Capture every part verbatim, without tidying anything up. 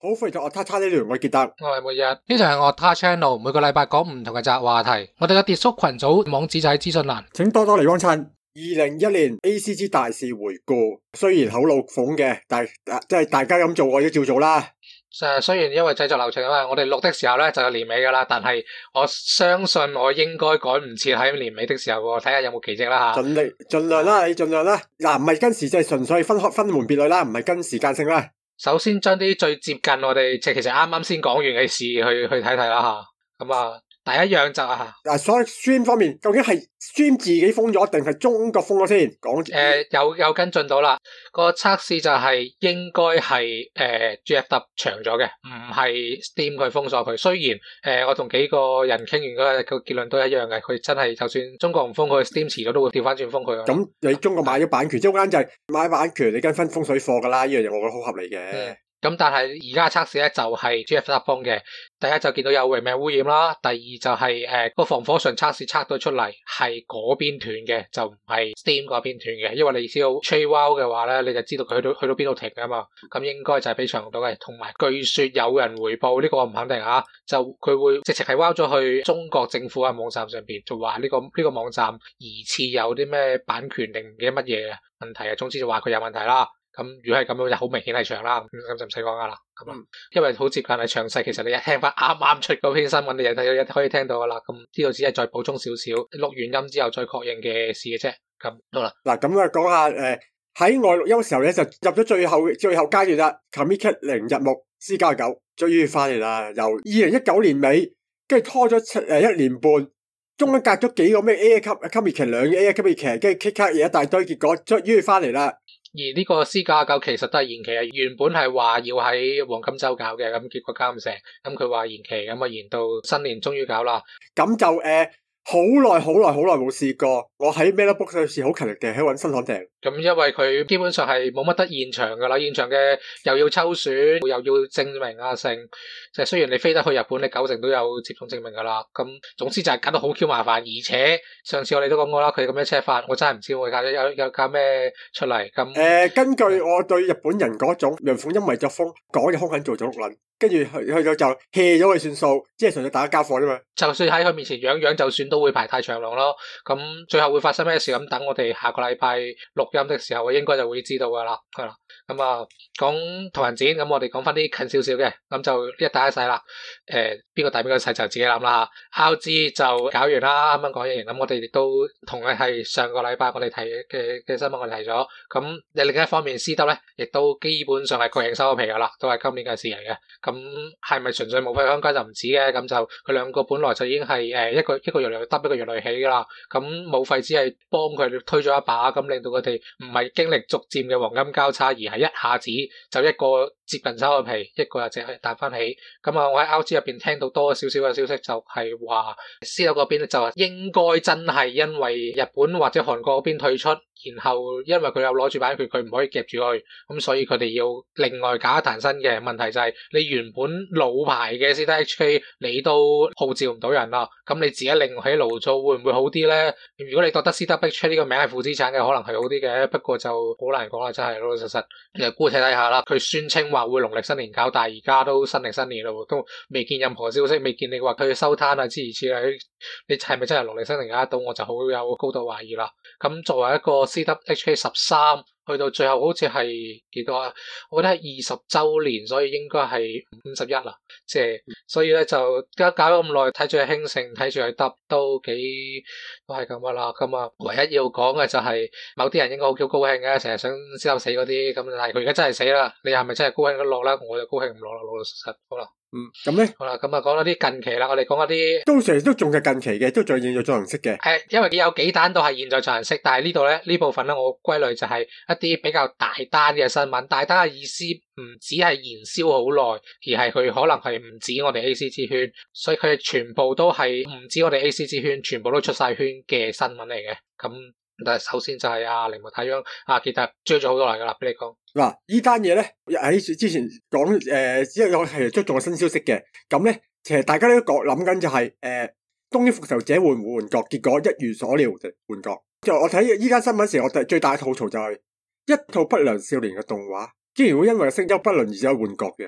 好，歡迎到 Otta Channel 呢度，我記得。 我係每日，呢就係 Otta Channel，每個禮拜講唔同嘅雜話題。我哋嘅跌叔群組網址就喺資訊欄， 請多多嚟幫襯。二零二一年 A C G 大事回顧，雖然好老諷嘅，但係即係大家咁做，我都照做啦。 誒，雖然因為製作流程啊嘛，我哋錄的時候咧就有年尾噶啦，但係我相信我應該趕唔切喺年尾的時候喎，睇下有冇奇蹟啦吓。 盡力盡量啦，你盡量啦。嗱，唔係跟時，即係純粹分開分門別類啦，唔係跟時間性啦。 首先將啲最接近我哋即係其實啱啱先講完嘅事去去睇睇啦吓。咁啊，第一樣就啊， 嗱，所以 stream 方面究竟係 stream 自己封咗定係中國封咗先？講誒、呃，有有跟進到啦。個測試就係應該係誒 G F W 長咗嘅，唔係 Steam 佢封鎖佢。雖然誒、呃、我同幾個人傾完嗰個結論都一樣嘅，佢真係就算中國唔封佢 Steam 遲咗都會調翻轉封佢。 咁你中國買咗版權，即係嗰間就係買版權，你跟分風水貨噶啦，呢樣嘢我覺得好合理嘅。 嗯咁但係而家測試咧就係 G F W 封嘅，第一就見到有榮命污染啦，第二就係誒個防火牆測試測到出嚟係嗰邊斷嘅，就唔係 Steam 嗰邊斷嘅，因為你知道 Trade Wow 嘅話咧，你就知道佢去到去到邊度停噶嘛，咁應該就係俾長到嘅，同埋據說有人回報呢、這個我唔肯定啊，就佢會直情係 Wow 咗去中國政府嘅網站上邊，就話呢、這個呢、這個網站疑似有啲咩版權定唔記得乜嘢問題啊，總之就話佢有問題啦。咁如果係咁樣就好明顯係長啦，咁就唔使講噶啦。咁啊，因為好接近係詳細，其實你一聽翻啱啱出嗰篇新聞，你就睇可以聽到噶啦。咁呢度只係再補充少少，錄完音之後再確認嘅事嘅啫。咁好啦， 嗱咁啊講下誒喺外錄音嘅時候咧，就入咗最後最後階段啦。Comiket 零日目 C 加九終於翻嚟啦，由二零一九年尾跟住拖咗七誒一年半，中間隔咗幾個咩 A A 級 Comiket 兩嘅 A A 級別劇，跟住 kick 卡嘢一大堆，結果終於翻嚟啦。 而呢個 C 加九其實都係延期啊，原本係話要喺黃金周搞嘅，咁結果搞唔成，咁佢話延期，咁啊延到新年終於搞啦。 咁就誒好耐好耐好耐冇試過，我喺 MetaBook 上時好勤力嘅喺搵新刊訂。 咁因為佢基本上係冇乜得現場噶啦，現場嘅又要抽選，又要證明啊成，即係雖然你飛得去日本，你九成都有接種證明噶啦。咁總之就係搞到好 Q 麻煩，而且上次我哋都講過啦，佢咁樣車法，我真係唔知會搞咗有有搞咩出嚟。咁誒、 呃，根據我對日本人嗰種陽奉陰違作風，講嘢兇狠做咗六輪，跟住去去到就 hea 咗佢算數，即係純粹大家交貨啫嘛。就算喺佢面前樣樣就算都會排太長龍咯。咁最後會發生咩事？咁等我哋下個禮拜錄音的時候，我應該就會知道噶啦，係啦。咁啊，講同人展，咁我哋講翻啲近少少嘅，咁就一大一細啦。誒、呃，邊個大邊個細就自己諗啦吓。R G 就搞完啦，啱啱講完，咁我哋亦都同樣係上個禮拜我哋提嘅嘅新聞我哋提咗。咁另一方面 ，C W 咧亦都基本上係確認收咗皮噶啦，都係今年嘅事嚟嘅。咁係咪純粹冇費香雞就唔止嘅？咁就佢兩個本來就已經係誒一個一個月嚟得，一個月嚟起噶啦。咁冇費只係幫佢推咗一把，咁令到佢哋唔係經歷逐漸嘅黃金交叉，而係一下子就一個接近收咗皮，一個又淨係彈翻起。咁啊，我喺 R G 入邊聽到多少少嘅消息，就係話 C W 嗰邊咧就應該真係因為日本或者韓國嗰邊退出，然後因為佢有攞住版權，佢唔可以夾住佢，咁所以佢哋要另外搞一壇新嘅。問題就係你原本老牌嘅 C W H K 你都號召唔到人啦，咁你自己另起爐灶會唔會好啲咧？如果你覺得 C W H K 呢個名係負資產嘅，可能係好啲嘅，不過就好難講啦，真係老老實實。你姑且睇下啦，佢宣稱話會農曆新年搞，但係而家都新曆新年啦，都未見任何消息，未見你話佢收攤啊諸如此類，你係咪真係農曆新年搞得到？我就好有高度懷疑啦。咁作為一個 C W H K 十三，去到最後好似係幾多啊？我覺得係二十周年，所以應該係五十一啦。即係所以咧就而家搞咗咁耐，睇住佢興盛，睇住佢得都幾都係咁噶啦。咁啊，唯一要講嘅就係、是、某啲人應該好 Q 高興嘅，成日想知道死嗰啲咁，但係佢而家真係死啦。你係咪真係高興得落咧？我就高興唔落啦，老老實實。好啦。 嗯，咁咧， 好啦，咁啊，講咗啲近期啦，我哋講一啲都成日都仲係近期嘅，都仲係現在進行式嘅。 誒，因為有幾單都係現在進行式，但係呢度咧呢部分咧，我歸類就係一啲比較大單嘅新聞。大單嘅意思唔止係燃燒好耐，而係佢可能係唔止我哋 A C G 圈，所以佢哋全部都係唔止我哋 A C G 圈，全部都出晒圈嘅新聞嚟嘅。咁但係首先就係阿鈴木太陽阿傑特追咗好多嚟噶啦，俾你講。 嗱，呢單嘢咧喺之前講誒，因為我係都仲有新消息嘅。咁咧，其實大家都講諗緊就係、是、誒、呃，東京復仇者換唔換角？結果一如所料就換角。就我睇依家新聞時，我最大嘅吐槽就係、是、一套不良少年嘅動畫，竟然會因為聲優不倫而有換角嘅。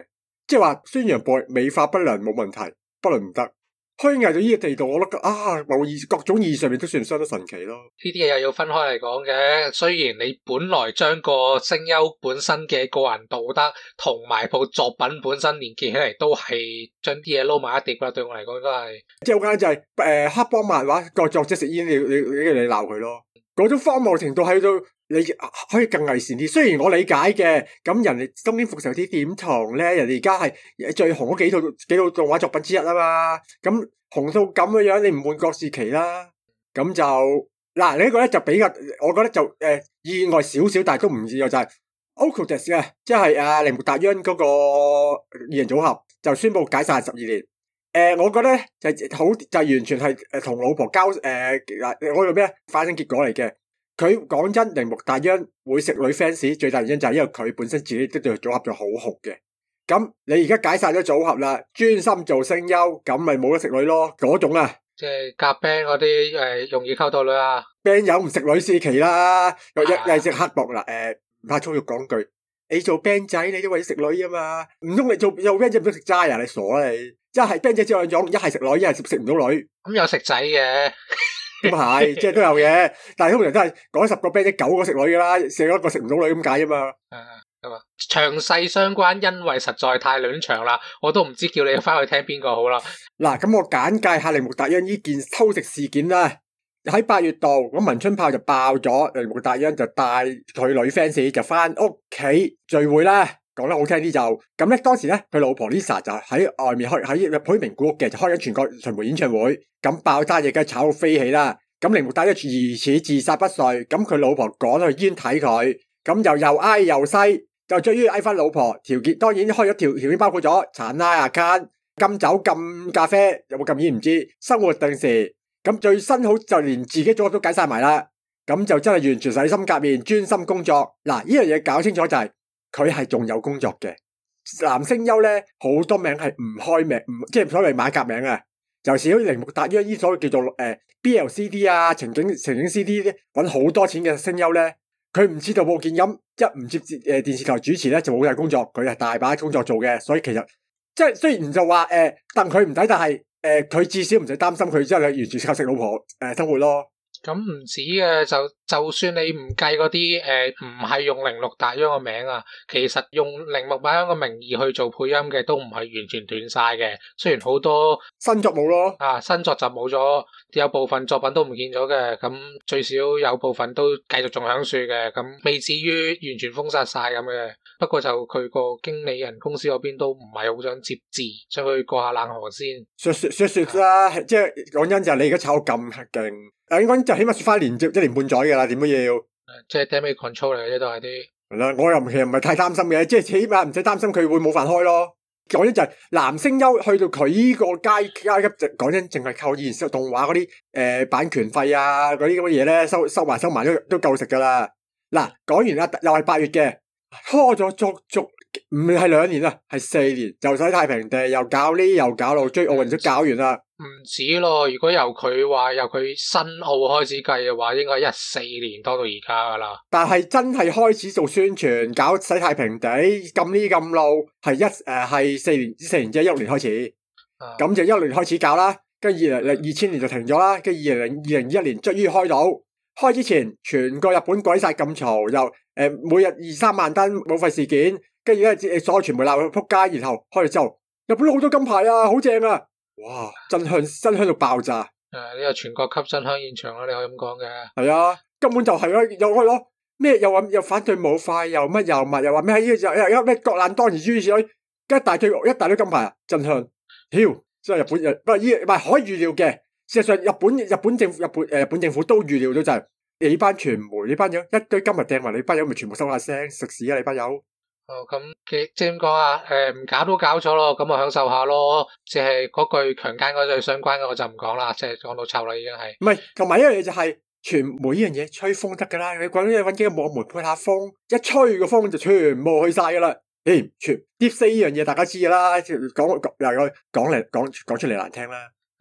即係話宣揚暴力美化不良冇問題，不論唔得。虛偽到呢個地步，我覺得啊，某意各種意義上面都算相當神奇咯。 呢啲嘢又要分開嚟講嘅。雖然你本來將個聲優本身嘅個人道德同埋部作品本身連結起嚟，都係將啲嘢撈埋一碟啦。對我嚟講都係，即係好簡單就係、是、誒、呃、黑幫漫畫個作者食煙，你你你你鬧佢咯。嗰種荒謬程度喺度，你可以更偽善啲。雖然我理解嘅，咁人哋《東京復仇者》點同咧？人哋而家係最紅嗰幾套幾套動畫作品之一啊嘛。咁紅到咁嘅樣，你唔換郭士奇啦。咁就嗱，你呢個咧就比較，我覺得就誒、呃、意外少少，但係都唔意外就係 Octodad 啊，即係阿鈴木達央嗰個二人組合就宣布解散十二年。誒、呃，我覺得咧就好就完全係誒同老婆交誒嗱，我用咩反省結果嚟嘅。佢講真，鈴木達央會食女 fans 最大原因就係因為佢本身自己都對組合就好紅嘅。咁你而家解散咗組合啦，專心做聲優，咁咪冇得食女咯，嗰種啊。 即係夾 band 嗰啲誒，容易溝到女啊。 band 友唔食女士奇啦，又又又食刻薄啦。誒，唔怕粗俗講句，你做 band 仔你都為咗食女啊嘛，唔通你做做 band 仔唔通食齋啊？你傻啊你！一係 band 仔只有兩種，一係食女，一係食唔到女。 咁有食仔嘅。 咁係，即係都有嘅，但係通常都係講十個 band 仔九個食女噶啦，剩一個食唔到女咁解啫嘛。 係嘛，詳細相關，因為實在太亂長啦，我都唔知叫你翻去聽邊個好啦。 嗱，咁我簡介下鈴木達央呢件偷食事件啦。喺八月度，咁文春炮就爆咗，鈴木達央就帶佢女 fans 就翻屋企聚會啦。講得好聽啲就咁咧，當時咧佢老婆 Lisa 就喺外面開喺普名古屋嘅，就開緊全國巡迴演唱會。咁爆單嘢梗係炒到飛起啦。咁鈴木達央疑似自殺不遂，咁佢老婆趕去醫院睇佢，咁又又挨又西，就終於挨翻老婆。條件當然開咗條條件，包括咗殘拉 account、禁酒、禁咖啡，有冇禁煙唔知，生活定時。咁最新好就連自己組合都解晒埋啦。咁就真係完全洗心革面，專心工作。嗱，呢樣嘢搞清楚就係佢係仲有工作嘅。男聲優咧好多名係唔開名，唔即係所謂馬甲名啊。就似好似鈴木達央呢所謂叫做誒、呃、B L C D 啊，情景情景 C D 咧，搵好多錢嘅聲優咧，佢唔知道報見音，一唔接誒電視台主持咧就冇晒工作，佢係大把工作做嘅，所以其實即係雖然就話誒戥佢唔抵，但係誒佢至少唔使擔心佢真係完全靠食老婆誒、呃、生活咯。 咁唔止嘅，就就算你唔計嗰啲誒唔係用鈴木達央個名啊，其實用鈴木達央個名義去做配音嘅都唔係完全斷晒嘅。雖然好多新作冇咯， 啊新作就冇咗，有部分作品都唔見咗嘅。咁最少有部分都繼續仲響樹嘅，咁未至於完全封殺晒咁嘅。不過就佢個經理人公司嗰邊都唔係好想接字，想去過下冷河先。 說說說說啦，啊、即係講真就係你而家炒咁勁。誒，應該就起碼說翻一年一年半載噶啦，點都要， 即係 damage control 嚟嘅，都係啲係啦。我又其實唔係太擔心嘅，即係起碼唔使擔心佢會冇飯開咯。講真就係男聲優去到佢呢個階階級，就講真淨係靠現實動畫嗰啲誒版權費啊，嗰啲咁嘅嘢咧，收收埋收埋都都夠食噶啦。嗱，講完啦，又係八月嘅，拖咗足足唔係兩年啦，係四年，就使太平地又搞呢又搞路，追奧運都搞完啦。 唔止咯，如果由佢話由佢新奧開始計嘅話，應該一四年多到而家噶啦。 但係真係開始做宣傳，搞洗太平地咁呢咁路，係一誒係四年，四年即係一六年開始，咁、啊、就一六年開始搞啦，跟住二零零二千年就停咗啦，跟住二零零二零二一年終於開到，開之前全個日本鬼晒咁嘈，又誒、呃、每日二三萬單武肺事件，跟住咧所有傳媒鬧佢撲街，然後開咗之後，日本好多金牌啊，好正啊！哇！真香，真香到爆炸！ 誒，呢個全國級真香現場啦，你可以咁講嘅。 係啊，根本就係咯，又開咯咩？又話又反對武肺，又乜又乜，又話咩？呢個又又咩？國難當然諸如此類，一大堆一大堆金牌啊！真香！屌，真係日本人，不過呢唔係可以預料嘅。事實上，日本日本政府日本誒日本政府都預料到就係你班傳媒，你班友一堆金日掟埋，你班友咪全部收下聲食屎啊！你班友。 哦，咁嘅即係點講啊？誒，唔搞都搞咗咯，咁我享受下咯。即係嗰句強姦嗰句相關嘅，我就唔講啦。即係講到臭啦，已經係。唔係，同埋一樣嘢就係傳媒呢樣嘢吹風得噶啦。你講啲嘢搵幾個網媒配下風，一吹個風就全部去晒噶啦。誒、欸，全 Deep 四呢樣嘢大家知噶啦，講講又講嚟講講出嚟難聽啦。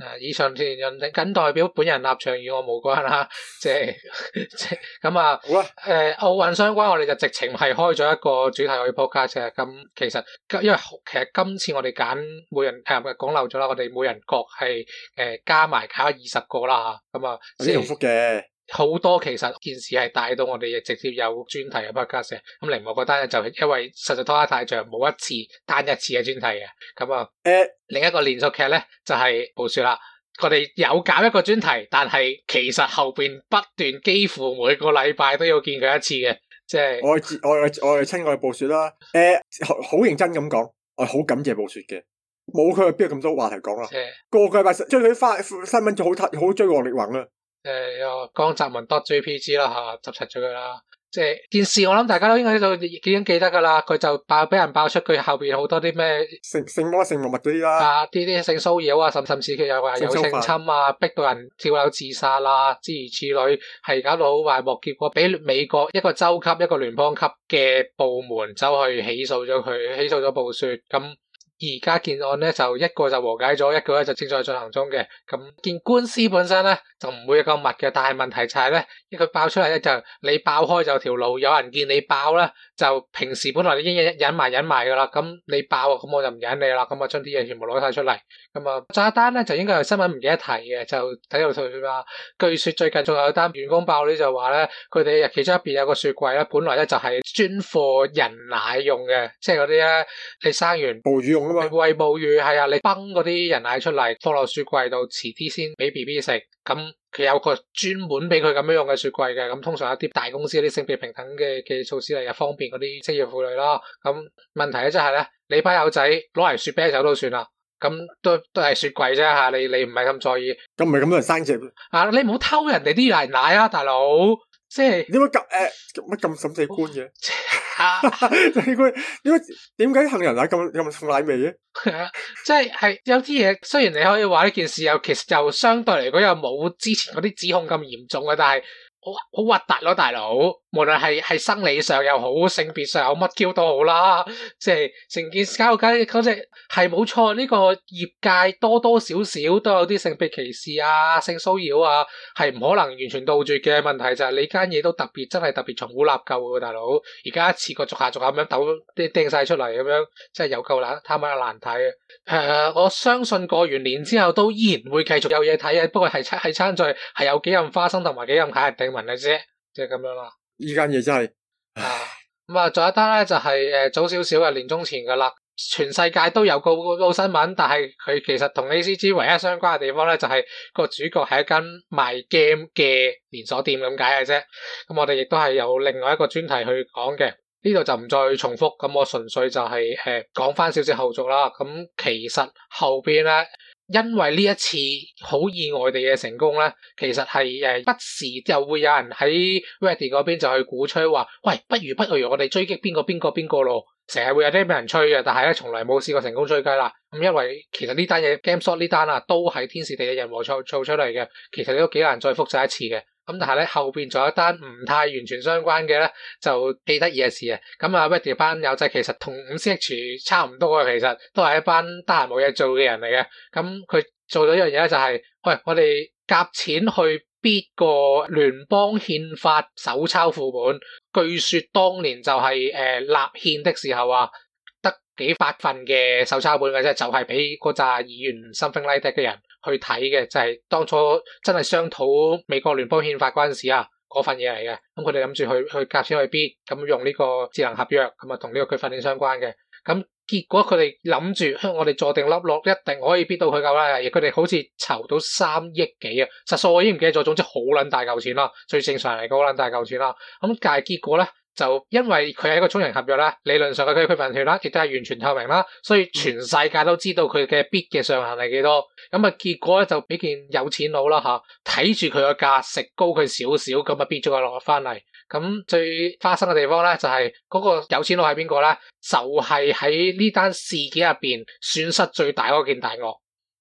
誒，以上言論僅代表本人立場，與我無關啦。即係即係咁啊。 好啦， 誒，奧運相關，我哋就直情係開咗一個主題去 podcast 嘅。咁其實因為其實今次我哋揀每人誒講漏咗啦，我哋每人各係誒加埋搞二十個啦吓。咁啊， 有啲重複嘅。 好多其實件事係帶到我哋直接有專題嘅 podcast 嘅。咁另外嗰單咧就係因為實在拖得太長，冇一次單一次嘅專題嘅。咁啊，誒、呃，另一個連續劇咧就係暴雪啦。我哋有搞一個專題，但係其實後邊不斷幾乎每個禮拜都要見佢一次嘅，即係我我我我親愛暴雪啦。誒、呃，好好認真咁講，我好感謝暴雪嘅，冇佢邊有咁多話題講啦。個個禮拜追佢翻新聞就好好追王力宏啦。 誒，江澤民 .jpg 啦吓，執柒咗佢啦。即係件事，我諗大家都應該都已經記得噶啦。佢就爆俾人爆出佢後邊好多啲咩性性魔性物物嗰啲啦， 啊啲啲性騷擾啊，甚甚至佢又話有性侵啊，逼到人跳樓自殺啦，諸如此類，係搞到好壞幕。結果俾美國一個州級一個聯邦級嘅部門走去起訴咗佢，起訴咗暴雪咁。而家件案咧就一個就和解咗，一個咧就正在進行中嘅。咁件官司本身咧就唔會咁密嘅，但係問題就係咧，因為佢爆出嚟咧就你爆開就條路，有人見你爆咧，就平時本來已經隱埋隱埋噶啦，咁你爆咁我就唔忍你啦，咁啊將啲嘢全部攞晒出嚟。咁啊，仲有一單咧就應該係新聞唔記得提嘅，就睇到佢話，據說最近仲有一單員工爆呢，就話咧，佢哋其中一邊有個雪櫃咧，本來咧就係專貨人奶用嘅，即係嗰啲咧你生完哺乳用。 餵哺乳係啊，你崩嗰啲人奶出嚟，放落雪櫃度，遲啲先俾 B B 食。咁佢有個專門俾佢咁樣用嘅雪櫃嘅。咁通常一啲大公司啲性別平等嘅嘅措施嚟嘅，方便嗰啲職業婦女啦。咁問題咧就係咧，你班友仔攞嚟雪啤酒都算啦。咁都都係雪櫃啫吓，你你唔係咁在意。 咁唔係咁多人生隻啊！你唔好偷人哋啲奶奶啊，大佬！即係點解咁誒乜咁審死官嘅？你佢點解點解杏仁奶咁咁重奶味嘅？ 係啊，即係係有啲嘢，雖然你可以話呢件事又其實又相對嚟講又冇之前嗰啲指控咁嚴重嘅，但係好好核突咯，大佬。無論係係生理上又好，性別上有乜 Q 都好啦，即係成件事交緊嗰隻係冇錯。呢個業界多多少少都有啲性別歧視啊、性騷擾啊，係唔可能完全杜絕嘅。問題就係你間嘢都特別真係特別重好納救嘅，大佬。而家一次過逐下逐下咁樣抖啲掟晒出嚟咁樣，真係有夠難貪乜難睇啊！誒、呃，我相信過完年之後都依然會繼續有嘢睇嘅，不過係係參在係有幾咁花生同埋幾咁睇人定文嘅啫，即係咁樣啦。 呢間嘢真係啊，咁啊，仲有一單咧就係、是、誒、呃、早少少嘅年中前噶啦，全世界都有個個新聞，但係佢其實同 A C G 唯一相關嘅地方咧就係、是、個主角係一間賣 game 嘅連鎖店咁解嘅啫。咁我哋亦都係有另外一個專題去講嘅，呢度就唔再重複。咁我純粹就係誒講翻少少後續啦。咁其實後邊咧。因為呢一次好意外地嘅成功咧，其實係誒不時就會有人喺 Reddit 嗰邊就去鼓吹話，喂，不如不如我哋追擊邊個邊個邊個咯，成日會有啲俾人吹嘅，但係咧從來冇試過成功追雞啦。咁因為其實呢單嘢 GameStop 呢單啊，都係天時地利人和做做出嚟嘅，其實都幾難再複製一次嘅。咁但係咧後邊仲有一單唔太完全相關嘅咧，就幾得意嘅事啊！咁啊 Reddit 班友仔其實同五 C H 差唔多嘅，其實都係一班得閒冇嘢做嘅人嚟嘅。咁佢做咗一樣嘢咧，就係喂，我哋夾錢去 bid 個聯邦憲法手抄副本。據說當年就係、是、誒、呃、立憲的時候啊，得幾百份嘅手抄本嘅啫，就係俾嗰紮議員 something like that 嘅人去睇嘅，就係、是、當初真係商討美國聯邦憲法嗰陣時啊，嗰份嘢嚟嘅。咁佢哋諗住去去夾錢去 bid，咁用呢個智能合約，咁啊同呢個區塊鏈相關嘅。咁結果佢哋諗住，我哋坐定粒落，一定可以 bid 到佢夠啦。而佢哋好似籌到三億幾啊，實數我已經唔記得咗，總之好撚大嚿錢啦。最正常嚟講，好撚大嚿錢啦。咁但係結果咧，就因為佢係一個中型合約啦，理論上嘅區塊鏈啦，亦都係完全透明啦，所以全世界都知道佢嘅 bid 嘅上限係幾多。咁啊，結果咧就俾件有錢佬啦吓，睇住佢個價食高佢少少，咁啊 bid 咗佢落翻嚟。咁最花生嘅地方咧，就係、是、嗰個有錢佬係邊個咧？就係喺呢單事件入邊損失最大嗰件大鱷。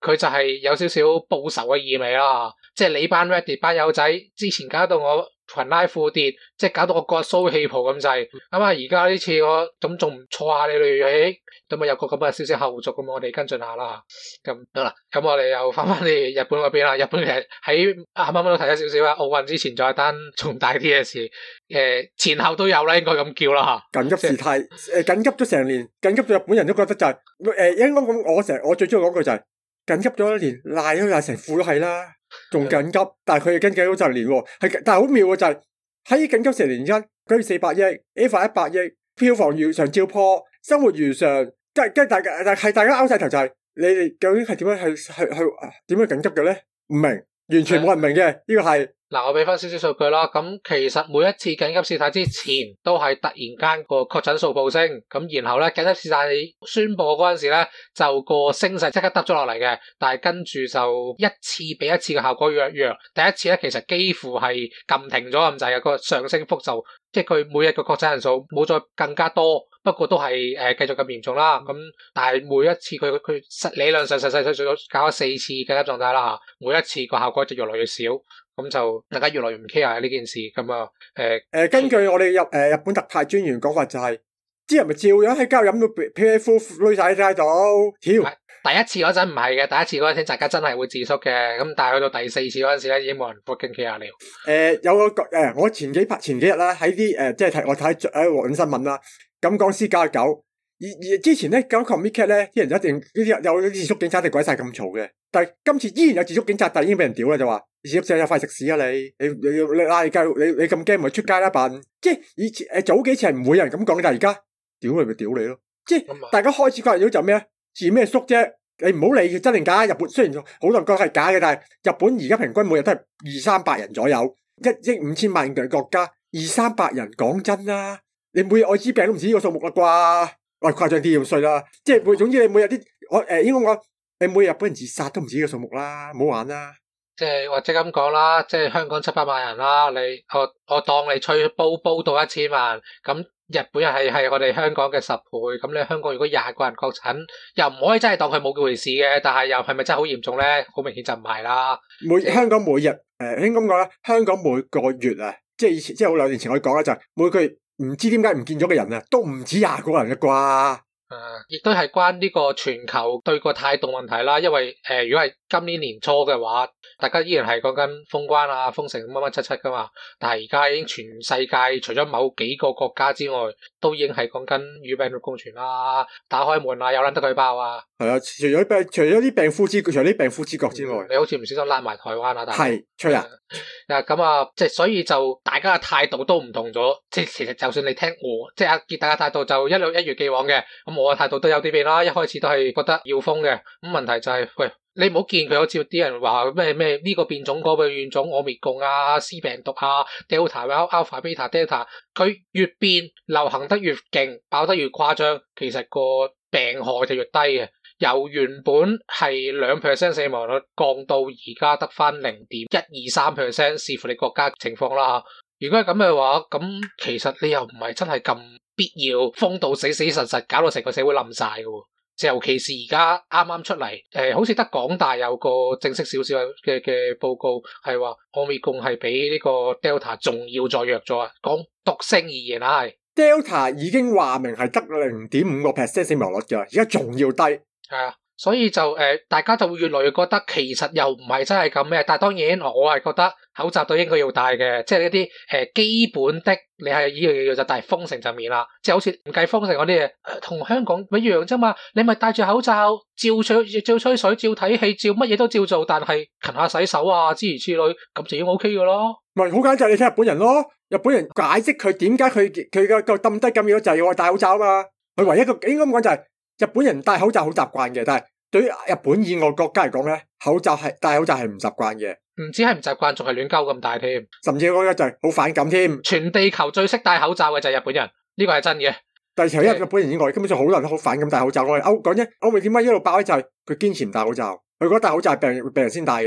佢就係有少少報仇嘅意味啦，即係你班 Reddit 班友仔之前搞到我裙拉褲跌，即係搞到我割鬚氣泡咁滯，咁啊而家呢次我咁仲唔錯下你哋，咁啊有個咁嘅少少後續，咁我哋跟進下啦。咁得啦，咁我哋又翻翻嚟日本嗰邊啦。日本其實喺啱啱都提咗少少啦，奧運之前再單重大啲嘅事，誒前後都有啦，應該咁叫啦嚇。 緊急事態誒緊急咗成年，緊急咗日本人都覺得就係誒應該咁，我成日我最中意講句就係緊急咗一年，賴都賴成褲都係啦。仲緊急，但係佢嘅跟緊咗就年喎，係但係好妙嘅就係喺緊急成年間，佢要四百億 ，F 一百億，票房如常照破，生活如常，跟跟大家但係大家拗晒頭就係、是、你哋究竟係點樣去去去點樣緊急嘅咧？唔明，完全冇人明嘅呢、這個係。 嗱，我俾翻少少數據啦。咁其實每一次緊急事態之前，都係突然間個確診數暴升，咁然後咧緊急事態宣布嗰陣時咧，就個升勢即刻得咗落嚟嘅。但係跟住就一次比一次嘅效果越嚟越弱。第一次咧其實幾乎係撳停咗咁滯嘅，個上升幅就即係佢每日嘅確診人數冇再更加多，不過都係誒繼續咁嚴重啦。咁但係每一次佢佢實理論上實際上做咗搞咗四次緊急狀態啦嚇，每一次個效果就越來越少。咁就大家越來越唔 care 呢件事咁啊，誒、呃、 誒，根據我哋日誒日本特派專員講法就係、是，啲人咪照樣喺街飲到皮皮膚累晒喺街度，跳。 第一次嗰陣唔係嘅，第一次嗰陣大家真係會自肅嘅，咁但係去到第四次嗰陣時咧，已經冇人 fucking care 了。 誒，有個誒，我前幾排前幾日啦，喺啲誒，即係睇我睇誒黃新聞啦，咁講私家狗。而而之前咧，講 comic cat 咧，啲人一定呢啲有啲自肅警察，一定鬼晒咁嘈嘅。但係今次依然有自肅警察，但係已經俾人屌啦，就話自肅仔有快食屎啊你！你你要你拉你雞，你你咁驚咪出街啦笨！即係以前誒早幾次係唔會有人咁講，但係而家屌你咪屌你咯！即係大家開始覺得就咩啊？自咩縮啫？你唔好理佢真定假。日本雖然好多人覺得係假嘅，但係日本而家平均每日都係二三百人左右，一億五千萬人嘅國家，二三百人講真啦，你每日艾滋病都唔止呢個數目啦啩？喂，誇張啲要衰啦，即係每總之你每日啲我誒應該講你每日日本人自殺都唔止呢個數目啦，唔好玩啦。 即係或者咁講啦，即係香港七百萬人啦，你我我當你吹煲煲到一千萬，咁日本人係係我哋香港嘅十倍，咁你香港如果廿個人確診，又唔可以真係當佢冇回事嘅，但係又係咪真係好嚴重咧？好明顯就唔係啦。 每香港每日誒、呃、應該咁講啦，香港每個月啊，即係以前即係好兩年前我講啦，就係每個月。唔知點解唔見咗嘅人啊，都唔止廿個人嘅啩。 誒，亦都係關呢個全球對個態度問題啦。因為誒、呃，如果係今年年初嘅話，大家依然係講緊封關啊、封城乜乜七七噶嘛。但係而家已經全世界除咗某幾個國家之外，都已經係講緊與病毒共存啦。打開門啊，有撚得佢爆啊！ 係啊，除咗病，除咗啲病夫之，除咗啲病夫之國之外， 嗯、你好似唔小心拉埋台灣啊！但係吹啊！ 嗱咁啊，即係所以就大家嘅態度都唔同咗。即係其實就算你聽我，即係阿傑大家態度就一路一如既往嘅。咁我嘅態度都有啲變啦。一開始都係覺得要封嘅。咁問題就係、是，喂，你唔好見佢好似啲人話咩咩呢個變種嗰個變種，我滅共啊，C 病毒啊 ，Delta、Alpha、Beta、Delta，佢越變流行得越勁，爆得越誇張，其實個病害就越低嘅。由原本係兩 percent 死亡率降到而家得翻零點一二三 percent， 視乎你國家情況啦嚇。如果係咁嘅話，咁其實你又唔係真係咁必要封到死死實實，搞到成個社會冧晒嘅喎。尤其是而家啱啱出嚟，誒、呃、好似得港大有個正式少少嘅嘅報告，係話 Omicron 係比呢個 Delta 仲要再弱咗啊！講毒性而言啊，係 Delta 已經話明係得零點五個 percent 死亡率㗎，而家仲要低。 係啊，所以就誒、呃，大家就會越來越覺得其實又唔係真係咁咩，但係當然我係覺得口罩都應該要戴嘅，即係一啲誒基本的，你係呢樣嘢要就戴，封城就免啦，即係好似唔計封城嗰啲嘢，同香港一樣啫嘛，你咪戴住口罩，照吹照吹水，照睇戲，照乜嘢都照做，但係勤下洗手啊，諸如此類，咁就已經 O K 嘅咯。 咪好簡單，你睇日本人咯，日本人解釋佢點解佢佢個個抌低咁樣就係要我戴口罩啊嘛，佢唯一一個應該咁講就係、是。日本人戴口罩好習慣嘅，但係對於日本以外國家嚟講咧，口罩係戴口罩係唔習慣嘅。 唔止係唔習慣，仲係亂鳩咁戴添。 甚至講咧就係好反感添。 全地球最識戴口罩嘅就係日本人，呢個係真嘅。 但係除咗日本人以外，根本上好多人都好反感戴口罩。我哋歐講啫，歐美點解一路爆咧就係佢堅持唔戴口罩，佢覺得戴口罩係病病人先戴嘅。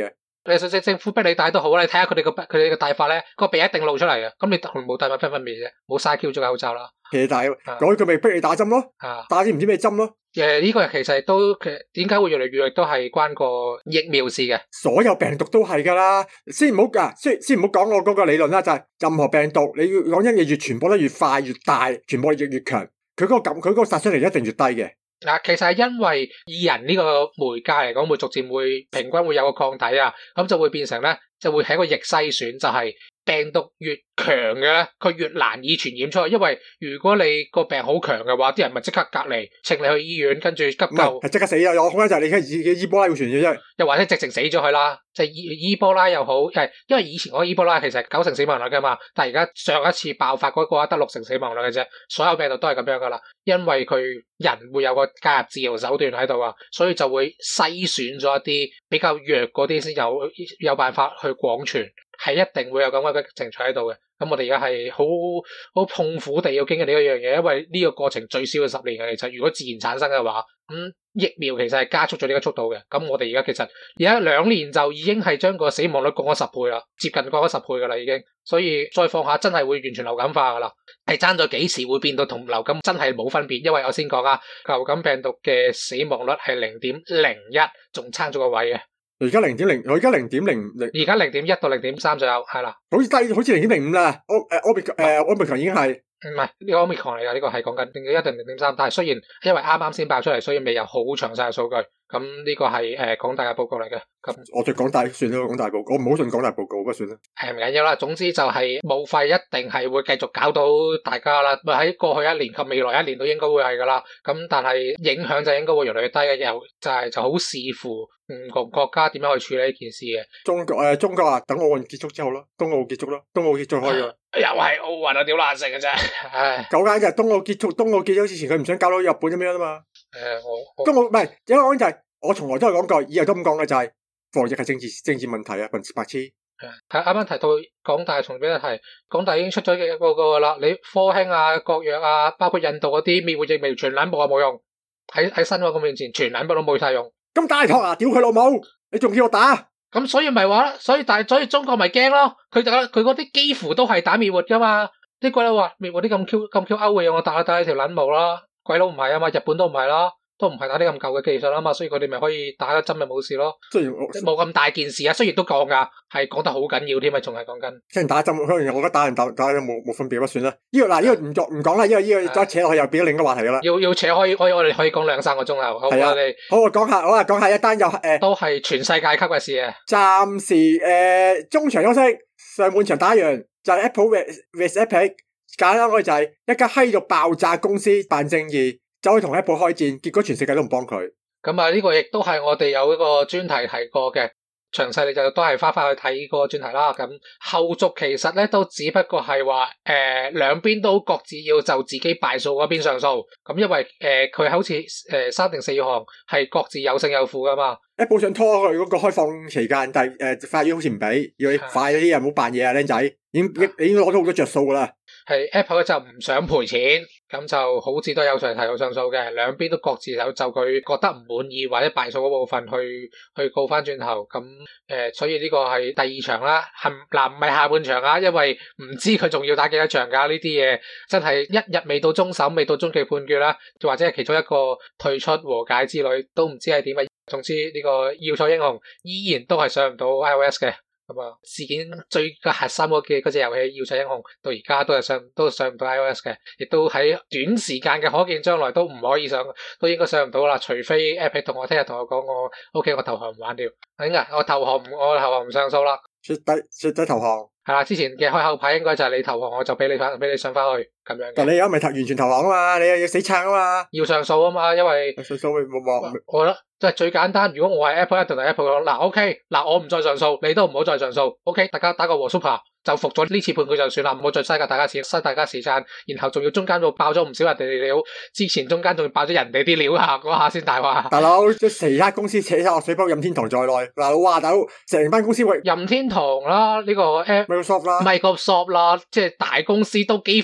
你甚至政府逼你戴都好啦，你睇下佢哋個佢哋個戴法咧，個鼻一定露出嚟嘅，咁你同冇戴乜分分別啫，冇嘥 Q 咗個口罩啦。 其實戴，講佢咪逼你打針咯， 啊， 打啲唔知咩針咯。 誒，呢個其實都其實點解會越嚟越嚟都係關個疫苗事嘅。 所有病毒都係噶啦，先唔好噶，先先唔好講我嗰個理論啦，就係、是、任何病毒，你要講一嘢越傳播得越快越大，傳播力越越強，佢嗰、那個感佢嗰個殺傷力一定越低嘅。 嗱，其實係因為以人呢個媒介嚟講，會逐漸會平均會有個抗體啊，咁就會變成咧，就會係一個逆篩選，就係、是、病毒越強嘅咧，佢越難以傳染出去。因為如果你個病好強嘅話，啲人咪即刻隔離，請你去醫院，跟住急救， 係即刻死啊！我講緊就係你嘅伊波拉會傳染啫， 又或者直情死咗佢啦。即係伊伊波拉又好，係因為以前嗰個伊波拉其實係九成死亡率噶嘛，但係而家上一次爆發嗰個得六成死亡率嘅啫，所有病毒都係咁樣噶啦，因為佢人會有個介入治療手段喺度啊，所以就會篩選咗一啲比較弱嗰啲先有有辦法去廣傳，係一定會有咁嘅程序喺度嘅。咁我哋而家係好好痛苦地要經歷呢一樣嘢，因為呢個過程最少要十年嘅。其實如果自然產生嘅話，咁、嗯、疫苗其實係加速咗呢個速度嘅。咁我哋而家其實而家兩年就已經係將個死亡率降咗十倍啦，接近降咗十倍噶啦已經。所以再放下真係會完全流感化噶啦，係爭咗幾時會變到同流感真係冇分別。因為我先講啊，流感病毒嘅死亡率係零點零一，仲差咗個位嘅。 而家零點零，我而家零點零零， 而家零點一到零點三左右，係啦， 好似低，好似零點零五啦。我誒，我誒，我咪強已經係唔係呢個 Omicron 嚟噶？呢個係講緊零點一定零點三，但係雖然因為啱啱先爆出嚟，所以未有好詳細嘅數據。咁呢個係誒港大嘅報告嚟嘅。咁我對港大算啦，港大報告，我唔好信港大報告，不算啦。 係唔緊要啦，總之就係武肺一定係會繼續搞到大家啦。咪喺過去一年及未來一年都應該會係噶啦。咁但係影響就應該會越嚟越低嘅，又就係就好視乎唔同國家點樣去處理呢件事嘅。 中國誒、呃，中國啊，等奧運結束之後咯，冬奧結束咯，冬奧結束可以啦。 又係奧運啊，屌難食嘅啫。唉， 九間就係冬奧結束，冬奧結束之前佢唔想搞到日本咁樣啊嘛。 誒、呃，我冬奧唔係，有一個講就係、是、我從來都係講過，以後都咁講嘅就係、是、防疫係政治政治問題啊，笨白痴。 係啱啱提到港大，從邊一提，港大已經出咗嘅報告噶啦。你科興啊、國藥啊，包括印度嗰啲滅活疫苗，全撚部啊冇用。喺喺新嗰個面前，全撚部都冇晒用。 咁大托啊，屌佢老母！你仲叫我打？咁所以咪話啦，所以但係所以中國咪驚咯。佢就佢嗰啲幾乎都係打滅活噶嘛。啲鬼佬話滅活啲咁 Q 咁 Q 歐嘅嘢，我打一打一條撚毛啦。鬼佬唔係啊嘛，日本都唔係啦。都唔係打啲咁舊嘅技術啊嘛，所以佢哋咪可以打一針咪冇事咯。雖然冇咁大件事啊，雖然都講噶，係講得好緊要添，咪仲係講緊。雖然打一針，可能我覺得打人打打冇冇分別，不算啦。呢、這個嗱，呢、這個唔作唔講啦，因為呢個再扯落去又變咗另一個話題噶啦。要要扯可以可以我哋可以講兩三個鐘啊。好，啊、我哋好我講下，我啊講下一單又誒、呃，都係全世界級嘅事啊。暫時誒、呃、中場休息，上半場打完就係、是、Apple vs Epic， 簡單講就係一家閪到爆炸公司扮正義。走去同 Apple 開戰，結果全世界都唔幫佢。咁啊，呢個亦都係我哋有一個專題提過嘅，詳細你就都係翻翻去睇個專題啦。咁後續其實咧都只不過係話，誒、呃、兩邊都各自要就自己敗訴嗰邊上訴。咁因為誒佢、呃、好似誒三定四項係各自有勝有負噶嘛。Apple 想拖佢嗰個開放期間，但係誒、呃、法院好似唔俾，要你快啲啊，唔好扮嘢啊，僆仔，已經你已經攞咗好多着數噶啦。係 Apple 就唔想賠錢，咁就好似都有上提有上訴嘅，兩邊都各自有就佢覺得唔滿意或者敗訴嗰部分去去告翻轉頭，咁誒、呃，所以呢個係第二場啦，係嗱唔係下半場啊，因為唔知佢仲要打幾多場噶，呢啲嘢真係一日未到終審，未到終極判決啦，或者係其中一個退出和解之類，都唔知係點啊。總之呢個要塞英雄依然都係上唔到 iOS 嘅。咁啊，事件最個核心嗰嘅嗰隻遊戲《要塞英雄》到而家都係上都上唔到 iOS 嘅，亦都喺短時間嘅可見將來都唔可以上，都應該上唔到啦。除非 Epic 同我聽日同我講我 OK， 我投降唔玩掉。應該我投降唔我投降唔上訴啦，絕對絕對投降。係啦，之前嘅開口牌應該就係你投降，我就俾你翻俾你上翻去咁樣嘅。但你而家咪投完全投降啊嘛，你又要死撐啊嘛，要上訴啊嘛，因為上訴會冇冇。我覺得即係最簡單，如果我係 Apple 一定係 Apple 講嗱 OK 嗱，我唔再上訴，你都唔好再上訴 OK， 大家打個和 Super 就服咗呢次判佢就算啦，唔好再嘥架大家錢，嘥大家時間，然後仲要中間度爆咗唔少人哋料，之前中間仲爆咗人哋啲料下嗰下先大話。大佬即係其他公司扯晒落水，包括任天堂在內嗱，哇大佬成班公司喂任天堂啦，呢、這個 App Microsoft 啦 Microsoft 啦，即係大公司都幾乎俾佢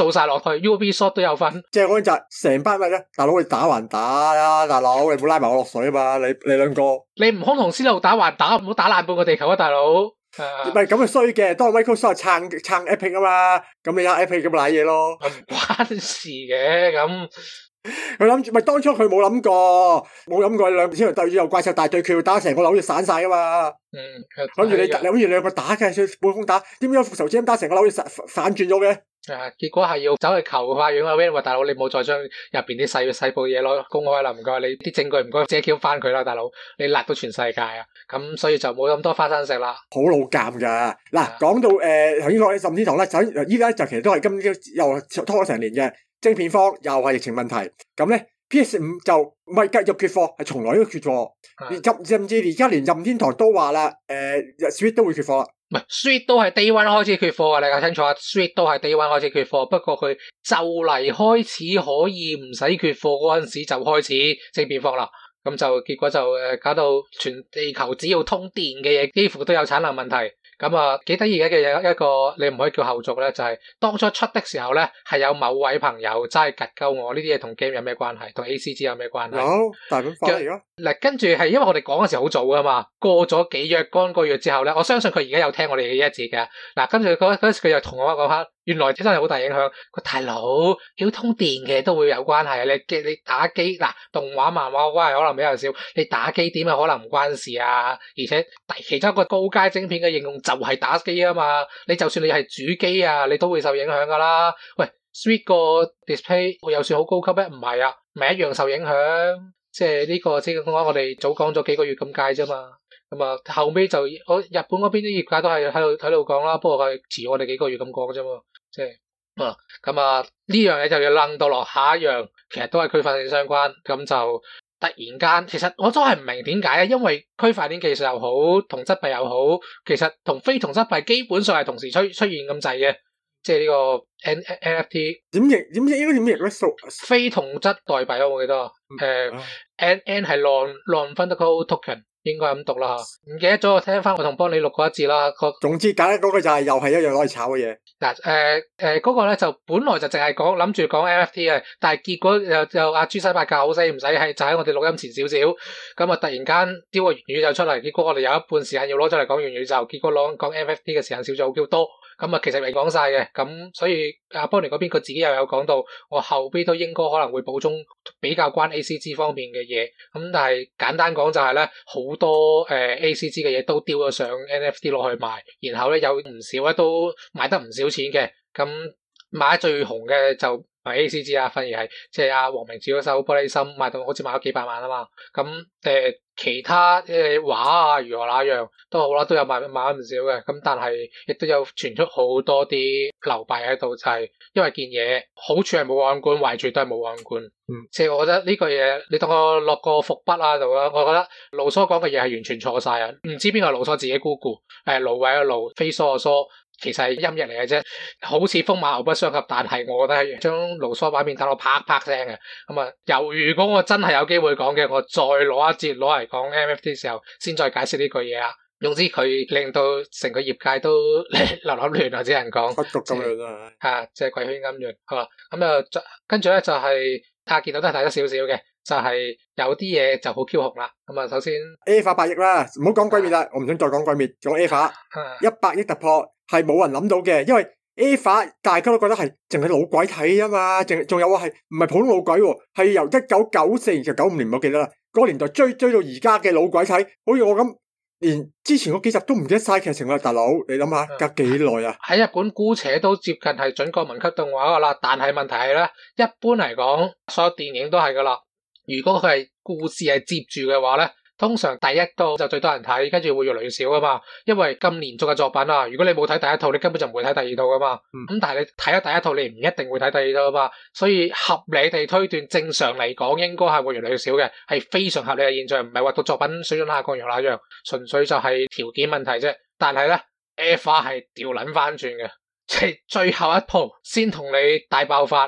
掃晒落去 ，Ubisoft 都有份。 即係嗰陣就成班乜咧？大佬你打還打啦，大佬你唔好拉埋我落水啊嘛！你你兩個， 你唔好同思路打還打，唔好打爛半個地球啊，大佬！ 唔係咁就衰嘅，當 Microsoft 撐撐 Epic 啊嘛，咁你有 Epic 咁咪瀨嘢咯， 唔關事嘅咁。 佢諗住咪當初佢冇諗過，冇諗過兩邊先對住有怪獸大對決，打成個樓要散晒噶嘛。 嗯， 諗住你諗住兩個打嘅，半空打，點解復仇者咁打成個樓要反反轉咗嘅？ 啊！結果係要走去求法院啊 ，Win 話大佬你唔好再將入邊啲細細部嘢攞公開啦，唔該，你啲證據唔該借 Q 翻佢啦，大佬你辣到全世界啊！咁所以就冇咁多花生食啦。 好老尷噶，嗱講到誒頭先講任天堂咧，就依家就其實都係今又拖咗成年嘅晶片方又係疫情問題，咁咧 P S 五就唔係繼續缺貨，係從來都缺貨，甚甚至而家連任天堂都話啦，誒 Switch 都會缺貨啦。 唔係 Switch 都係 Day One 開始缺貨啊！你搞清楚啊 ，Switch 都係 Day One 開始缺貨，不過佢就嚟開始可以唔使缺貨嗰陣時就開始晶片荒啦。咁就結果就誒搞到全地球只要通電嘅嘢，幾乎都有產能問題。咁啊幾得意嘅嘢一個，你唔可以叫後續咧，就係、是、當初出的時候咧，係有某位朋友真係吉鳩我，呢啲嘢同 game 有咩關係？同 A C G 有咩關係？ 有大本翻嚟咯。 嗱，跟住係因為我哋講嘅時候好早噶嘛，過咗幾若干個月之後咧，我相信佢而家有聽我哋嘅一節嘅。嗱，跟住嗰嗰時佢又同我講下，原來真係好大影響。個大佬要通電嘅都會有關係。你機你打機嗱，動畫漫畫關係可能比較少，你打機點啊可能唔關事啊。而且其中一個高階晶片嘅應用就係打機啊嘛。你就算你係主機啊，你都會受影響噶啦。喂 ，Switch 個 display 會有算好高級咩？唔係啊，咪一樣受影響。即係呢個即係講我哋早講咗幾個月咁解啫嘛，咁啊後尾就我日本嗰邊啲業界都係喺度喺度講啦，不過係遲我哋幾個月咁講啫嘛，即係啊咁啊呢樣嘢就要楞到落下一樣，其實都係區塊鏈相關，咁就突然間其實我都係唔明點解啊，因為區塊鏈技術又好，同質幣又好，其實同非同質幣基本上係同時出出現咁滯嘅。即係呢個 N N F T 點譯點譯應該點譯咧？數非同質代幣啊，我記得誒、嗯呃、N N 係 non non-fungible token 應該咁讀啦嚇，唔記得咗我聽翻我同幫你錄過一次啦。個總之簡單嗰個就係又係一樣攞嚟炒嘅嘢。 嗱誒誒嗰個咧就本來就淨係講諗住講 N F T 嘅，但係結果又又阿朱西伯教好死唔使係就喺我哋錄音前少少，咁啊突然間丟個元宇宙出嚟，結果我哋有一半時間要攞出嚟講元宇宙，結果攞講 N F T 嘅時間少咗好多。咁啊，其實未講晒嘅，咁所以阿波尼嗰邊佢自己又有講到，我後邊都應該可能會補充比較關 A C G 方面嘅嘢，咁但係簡單講就係咧，好多誒、呃、A C G 嘅嘢都丟咗上 N F T 落去賣，然後咧有唔少咧都賣得唔少錢嘅，咁賣得最紅嘅就唔係 A C G 啊，反而係即係阿黃明志嗰首玻璃心賣到好似賣咗幾百萬啊嘛，咁誒。呃其他誒畫啊，如何那樣都好啦，都有賣賣唔少嘅。咁但係亦都有傳出好多啲流弊喺度，就係、是、因為件嘢好處係冇網管，壞處都係冇網管。嗯，即係我覺得呢個嘢，你當我落個伏筆啊度啦。我覺得盧梭講嘅嘢係完全錯晒啊！唔知邊個係盧梭自己估估，誒盧偉嘅盧，飛梭嘅梭。其實係音譯嚟嘅啫，好似風馬牛不相及，但係我覺得係將盧梭版面打到啪啪聲嘅。咁啊，又如果我真係有機會講嘅，我再攞一節攞嚟講 N F T 嘅時候，先再解釋呢句嘢啊。總之佢令到成個業界都流流亂啊，只能講不獨咁樣啊， 嚇，即係貴圈咁亂，係嘛？咁啊，跟住咧就係、是、啊，見到都係睇咗少少嘅，就係、是、有啲嘢就好 Q 紅啦。咁啊，首先 Alpha 百億啦，唔好講鬼滅啦，我唔想再講鬼滅，講 Alpha 一百億突破。係冇人諗到嘅，因為 Alpha 大家都覺得係淨係老鬼睇啊嘛，淨仲有話係唔係普通老鬼，係由一九九四年就九五年我記得啦，嗰、那個年代追追到而家嘅老鬼睇，好似我咁，連之前嗰幾集都唔記得晒劇情啦，大佬你諗下隔幾耐啊？喺日本姑且都接近係準國民級動畫噶啦，但係問題係咧，一般嚟講，所有電影都係噶啦，如果佢係故事係接住嘅話咧。通常第一套就最多人睇，跟住會越嚟越少噶嘛。因為咁連續嘅作品啊，如果你冇睇第一套，你根本就唔會睇第二套噶嘛。咁、嗯、但係你睇咗第一套，你唔一定會睇第二套噶嘛。所以合理地推斷，正常嚟講應該係會越嚟越少嘅，係非常合理嘅現象，唔係話個作品水準下降又那樣，純粹就係條件問題啫。但係咧 Alpha 係調捻翻轉嘅，即係最後一鋪先同你大爆發。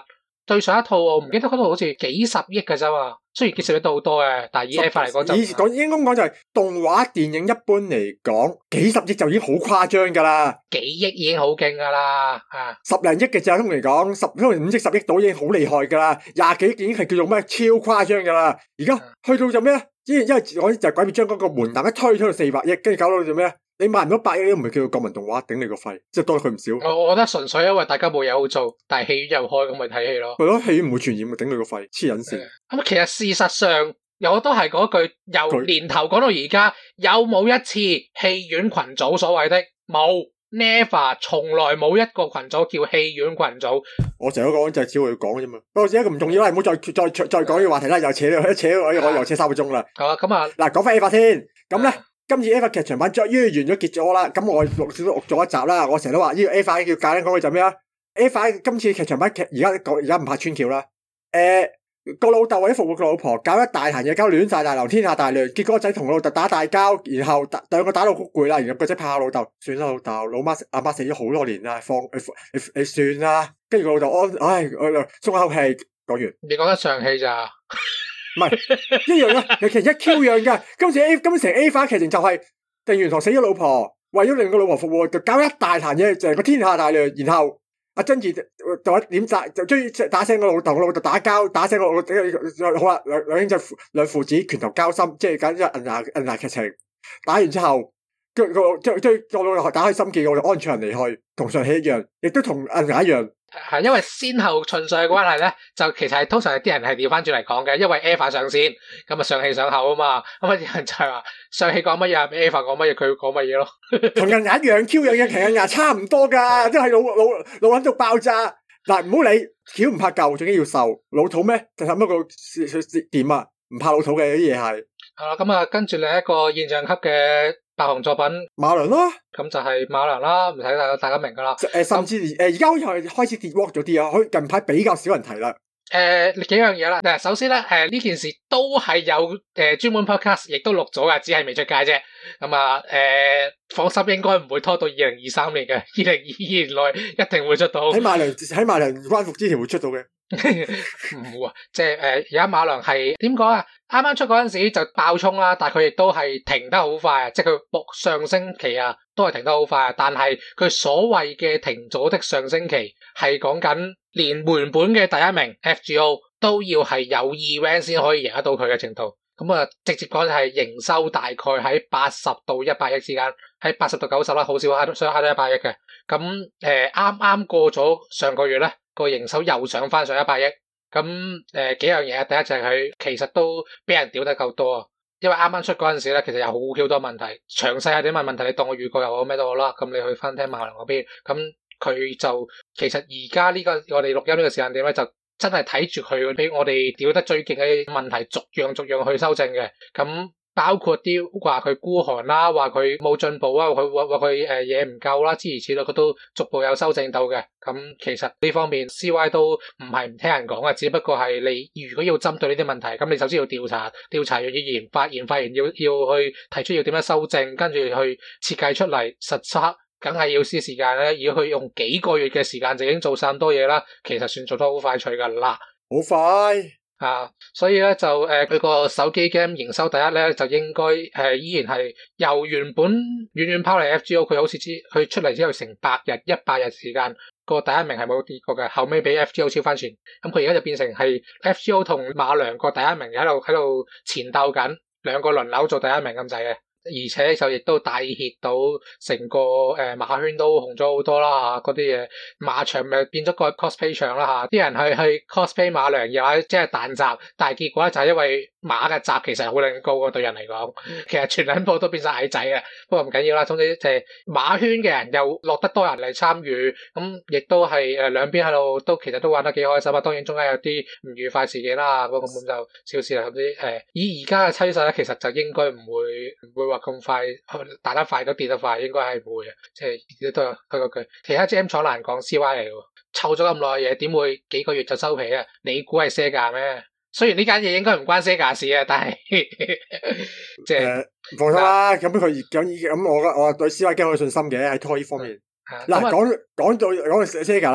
對上一套我唔記得嗰套好似幾十億嘅啫嘛，雖然幾十億都好多嘅，但係以 A 化嚟講就以講應該講就係動畫電影一般嚟講，幾十億就已經好誇張噶啦， 幾億已經好勁噶啦，啊十零億嘅咋，通常嚟講十可能五億十億到已經好厲害噶啦，廿幾億已經係叫做咩超誇張噶啦，而家去到就咩咧？因為因為我就鬼滅將嗰個門檻一推推到四百億，跟住搞到做咩咧？你賣唔到百億都唔係叫做國民動畫，頂你個肺，即係多佢唔少。 我我覺得純粹因為大家冇嘢好做，但係戲院又開咁咪睇戲咯。 係咯，戲院唔會傳染，頂你個肺，黐撚線。 咁其實事實上，又都係嗰句，由年頭講到而家，有冇一次戲院群組所謂的冇 ？Never， 從來冇一個群組叫戲院群組。 我成日都講就係只會講啫嘛。不過一個唔重要啦，唔好再再再再講呢個話題啦，又扯一扯我我又扯三個鐘啦。 好啊，咁啊， 嗱講翻 A 化先，咁咧。今次 A 化劇場版終於完咗結咗啦，咁我錄少都錄咗一集啦。我成日都話呢個 A 化叫簡單講句就咩啊 ？A 化今次劇場版劇而家講而家唔怕穿橋啦。誒、呃、個老豆為咗復活個老婆，搞一大壇嘢，搞亂晒大流，天下大亂。結果個仔同老豆打大交，然後兩個打到好攰啦，然後個仔拍下老豆，算啦老豆，老媽阿媽死咗好多年啦，放你你你算啦。跟住個老豆安，唉，我就鬆口氣，講完。 你講緊上戲咋？ 唔係一樣噶，其實一 Q 樣噶。今次 A 今次成 A 化劇情就係定元堂死咗老婆，為咗令個老婆復活，就搞一大壇嘢，就係個天下大亂。然後阿珍兒就一點炸，就追打醒個老豆，個老豆打交，打醒個老豆。好啦，兩兩兄弟兩父子拳頭交心，即係搞咗銀牙銀牙劇情。打完之後，個個追追個老豆打開心記，我就安詳離去，同上戲一樣，亦都同銀牙一樣。 係因為先後順序嘅關係咧，就其實係通常係啲人係調翻轉嚟講嘅，因為 A 化上先，咁啊上戲上後啊嘛，咁啊啲人就係話上戲講乜嘢，A 化講乜嘢，佢講乜嘢咯， 同銀牙一樣 Q 樣嘅，同銀牙差唔多噶，都係老老老撚到爆炸。嗱，唔好理，橋唔怕舊，最緊要受老土咩？就咁一個點啊，唔怕老土嘅啲嘢係。 係啦，咁啊跟住另一個現象級嘅爆紅作品馬良咯， 咁就係馬良啦，唔使大家大家明噶啦。 誒，甚至誒而家好似係開始跌 walk 咗啲啊，佢近排比較少人提啦。 誒、呃，幾樣嘢啦。嗱，首先咧，誒、呃、呢件事都係有誒專、呃、門 podcast，亦都錄咗噶，只係未出街啫。咁啊，誒、呃、放心，應該唔會拖到二零二三年嘅，二零二二年內一定會出到。喺馬良喺馬良關復之前會出到嘅。 唔會啊，即係誒而家馬良係點講啊？啱啱出嗰陣時就爆衝啦，但係佢亦都係停得好快啊！即係佢播上升期啊，都係停得好快啊。但係佢所謂嘅停咗的上升期係講緊連原本嘅第一名 F G O 都要係有 event 先可以贏得到佢嘅程度。咁啊，直接講就係營收大概喺八十到一百億之間，喺八十到九十啦，好少喺想喺到一百億嘅。咁誒啱啱過咗上個月咧，個營收又上翻上一百億。咁誒、呃、幾樣嘢，第一就係佢其實都俾人屌得夠多啊，因為啱啱出嗰陣時咧，其實有好 Q 多問題，詳細係點問問題，你當我預告又好咩都好啦，咁你去翻聽馬良嗰邊，咁佢就其實而家呢個我哋錄音呢個時間點咧，就真係睇住佢俾我哋屌得最勁嘅問題，逐樣逐樣去修正嘅，咁。包括啲話佢孤寒啦，話佢冇進步啊，佢話話佢誒嘢唔夠啦，諸如此類，佢都逐步有修正到嘅。咁其實呢方面 C Y 都唔係唔聽人講嘅，只不過係你如果要針對呢啲問題，咁你首先要調查，調查要研發，研發完要要去提出要點樣修正，跟住去設計出嚟實測，梗係要啲時間咧。如果佢用幾個月嘅時間就已經做晒咁多嘢啦，其實算做得好快脆噶啦， 好快。 啊，所以咧就誒佢個手機 game 營收第一咧就應該誒、呃、依然係由原本遠遠拋離 F G O， 佢好似知佢出嚟之後成百日一百日時間個第一名係冇跌過嘅，後尾俾 F G O 超翻船，咁佢而家就變成係 F G O 同馬良個第一名喺度喺度纏鬥緊，兩個輪流做第一名咁滯嘅。而且就亦都帶 hit 到成個誒、呃、馬圈都紅咗好多啦嚇，嗰啲嘢馬場咪變咗個 cosplay 場啦嚇，啲人去去 cosplay 馬良又或者即係彈閘，但係結果咧就係因為馬嘅閘其實好撚高嘅對人嚟講，其實全兩部都變晒矮仔啊，不過唔緊要啦，總之就係馬圈嘅人又落得多人嚟參與，咁亦都係誒兩邊喺度都其實都玩得幾開心啊，當然中間有啲唔愉快事件啦，不過根本就小事啦，咁啲誒以而家嘅趨勢咧，其實就應該唔會唔會話咁快打得快都跌得快，應該係唔會嘅，即係都係佢嗰句。其他 Gem 廠難講 C Y 嚟嘅，湊咗咁耐嘢，點會幾個月就收皮啊？你估係 Sega 咩？雖然呢間嘢應該唔關 Sega 事啊，但係即係放心啦。咁佢咁咁，我我對 C Y 梗係有信心嘅喺拖呢方面。嗱，講講到講到 Sega 啦，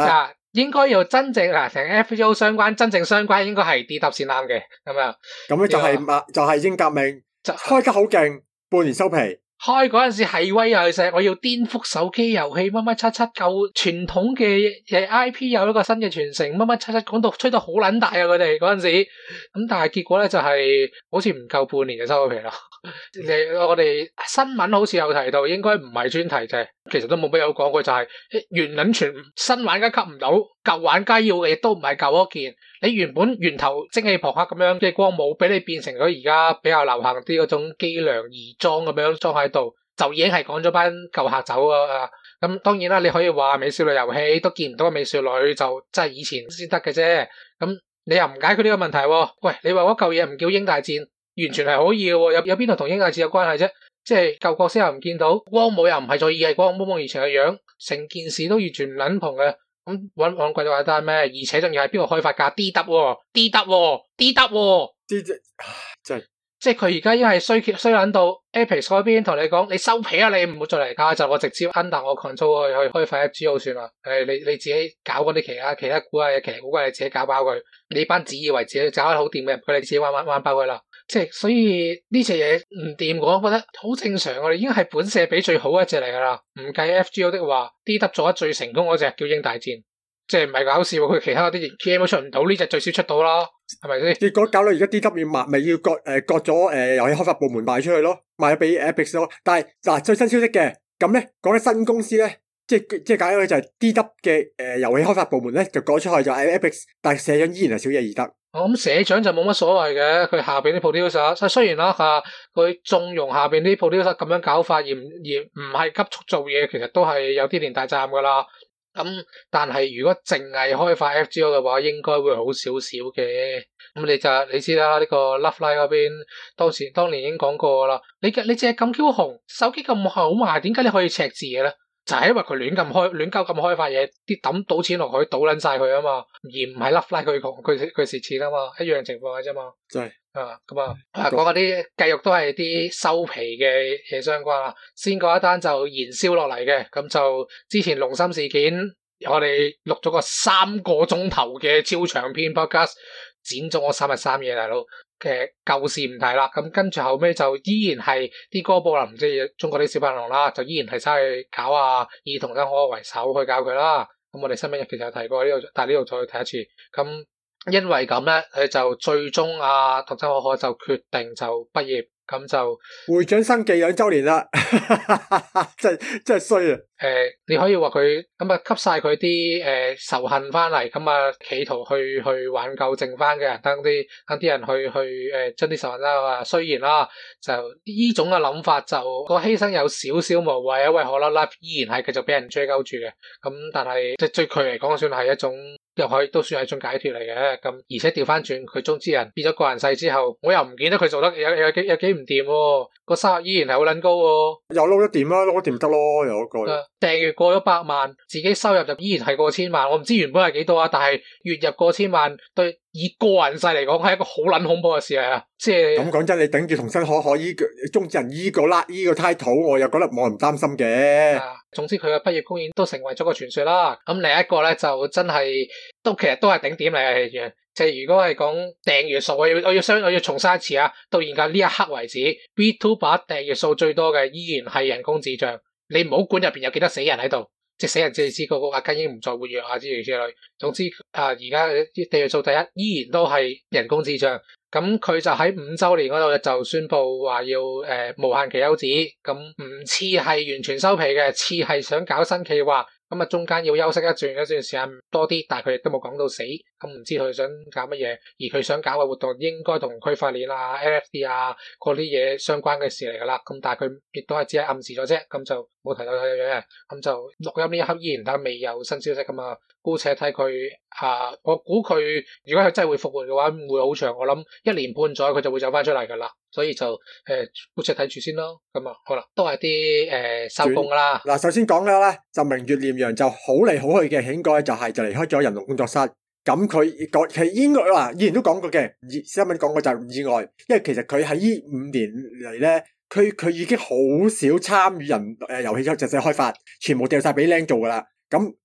應該要真正嗱，成 F G O 相關真正相關應該係 D W 先啱嘅，咁樣。 咁咧就係、是、 這個、 就係英革命， 就開得好勁，半年收皮。 開嗰陣時係威又係石，我要顛覆手機遊戲乜乜七七，舊傳統嘅誒 I P 有一個新嘅傳承，乜乜七七講到吹到好撚大啊！佢哋嗰陣時，咁但係結果咧就係、是、好似唔夠半年就收咗皮啦。你我哋新聞好似有提到，應該唔係專題啫，其實都冇乜有講過，就係原撚全新玩家吸唔到，舊玩家要嘅亦都唔係舊嗰件。你原本源頭蒸汽朋克咁樣嘅光武，俾你變成咗而家比較流行啲嗰種機梁移裝咁樣裝喺度，就已經係趕咗班舊客走啊！咁當然啦，你可以話美少女遊戲都見唔到個美少女，就真係以前先得嘅啫。咁你又唔解決呢個問題喎？喂，你話嗰舊嘢唔叫英大戰，完全係可以嘅喎。有有邊度同英大戰有關係啫？即係舊角色又唔見到，光武又唔係再意係光武以前嘅樣，成件事都完全唔撚同嘅。咁搵搵鬼咗話單咩？而且仲要係邊個開發㗎 ？D W D W D W D 真係即係佢而家已經係衰衰撚到 Apex 嗰邊同你講，你收皮啊！你唔好再嚟搞，就我直接 under 我 control 去去開發 F G O 算啦。誒，你你自己搞嗰啲其他其他股啊，其他股啊，你自己搞爆佢。你班自以為自己搞得好掂嘅，佢哋自己玩玩玩爆佢啦。即係所以呢隻嘢唔掂，我覺得好正常。我哋已經係本社比最好一隻嚟噶啦。唔計 F G O 的話 ，D W 做得最成功嗰隻叫英大戰，即係唔係搞笑。佢其他嗰啲 G M 都出唔到，呢隻最少出到啦，係咪先？ 結果搞到而家 D W 賣咪要割誒割咗誒遊戲開發部門賣出去咯，賣咗俾 Epic 咯。但係嗱最新消息嘅咁咧，講緊新公司咧，即係即係解咗就係 D W 嘅誒遊戲開發部門咧就改出去就係 Epic，但係社長依然係小野義德。 我諗社長就冇乜所謂嘅，佢下邊啲 producer，雖然啦吓，佢縱容下邊啲 producer 咁樣搞法，而而唔係急速做嘢，其實都係有啲連帶責任噶啦。咁但係如果淨係開發 F G O 嘅話，應該會好少少嘅。咁你就你知啦，呢、這個 Lovelight 嗰邊當時當年已經講過啦。你你隻咁 Q 紅，手機咁好賣，點解你可以赤字嘅咧？就係因為佢亂咁開亂鳩咁開發嘢，啲抌賭錢落去，賭撚晒佢啊嘛，而唔係 Lovelight 佢窮佢佢蝕錢啊嘛，一樣情況嘅啫嘛。 真係啊咁啊，講嗰啲繼續都係啲收皮嘅嘢相關啦。先嗰一單就燃燒落嚟嘅，咁就之前龍心事件，我哋錄咗個三個鐘頭嘅超長篇 podcast， 剪咗我三日三夜大佬。嘅舊事唔提啦，咁跟住後尾就依然係啲哥布林，即係中國啲小朋友啦，就依然係晒去搞啊，以童真可可為首去搞佢啦。咁我哋新聞其實有提過呢度，但係呢度再睇一次。咁因為咁咧，佢就最終啊童真可可就決定就畢業，咁就會長生忌兩周年啦，真係真係衰啊！ 誒、呃，你可以話佢咁啊，吸晒佢啲誒仇恨翻嚟，咁啊企圖去去挽救剩翻嘅人，等啲等啲人去去誒將啲仇恨啦。雖然啦，就呢種嘅諗法就個犧牲有少少無謂，因為可樂 Life 依然係繼續俾人追究住嘅。咁但係即係對佢嚟講，算係一種又可以都算係一種解脫嚟嘅。咁而且調翻轉，佢中之人變咗個人世之後，我又唔見得佢做得有有，有幾有幾唔掂喎。個收入依然係好撚高喎。 又撈得掂啦，撈得掂得咯，有一個。 訂閱過咗百萬，自己收入就依然係過千萬。我唔知原本係幾多啊，但係月入過千萬，對以個人勢嚟講係一個好撚恐怖嘅事嚟啊！即係咁講真，你頂住童真可可依個中之人依個啦，依個 title，我又覺得冇人擔心嘅。 啊，總之佢嘅畢業公演都成為咗個傳說啦。咁另一個咧就真係都其實都係頂點嚟嘅。即係如果係講訂閱數，我要我要相我要重申一次啊！到現在呢一刻為止 ，VTuber 訂閱數最多嘅依然係人工智障。你唔好管入邊有幾多死人喺度，即係死人即係知個個阿根已經唔再活躍啊之類之類。總之啊，而家啲訂閱數第一依然都係人工智障。咁佢就喺五周年嗰度就宣布話要誒、呃、無限期休止，咁唔似係完全收皮嘅，似係想搞新企劃。咁啊，中間要休息一段一段時間多啲，但係佢亦都冇講到死，咁唔知佢想搞乜嘢。而佢想搞嘅活動應該同區塊鏈啊、N F T 啊嗰啲嘢相關嘅事嚟噶啦。咁但係佢亦都係只係暗示咗啫，咁就冇提到佢嘅。咁就錄音呢一刻依然都未有新消息噶嘛。姑且睇佢啊，我估佢如果佢真係會復活嘅話，唔會好長。我諗一年半載佢就會走翻出嚟噶啦。所以就誒，姑且睇住先咯。咁啊，好啦，都係啲誒收工啦。 嗱，首先講嘅咧，就明月念陽就好嚟好去嘅，應該就係就離開咗人龍工作室。咁佢講其實應該話，以前都講過嘅，新聞講過就唔意外，因為其實佢喺呢五年嚟咧，佢佢已經好少參與人誒遊戲出實際開發，全部掉晒俾僆做噶啦。咁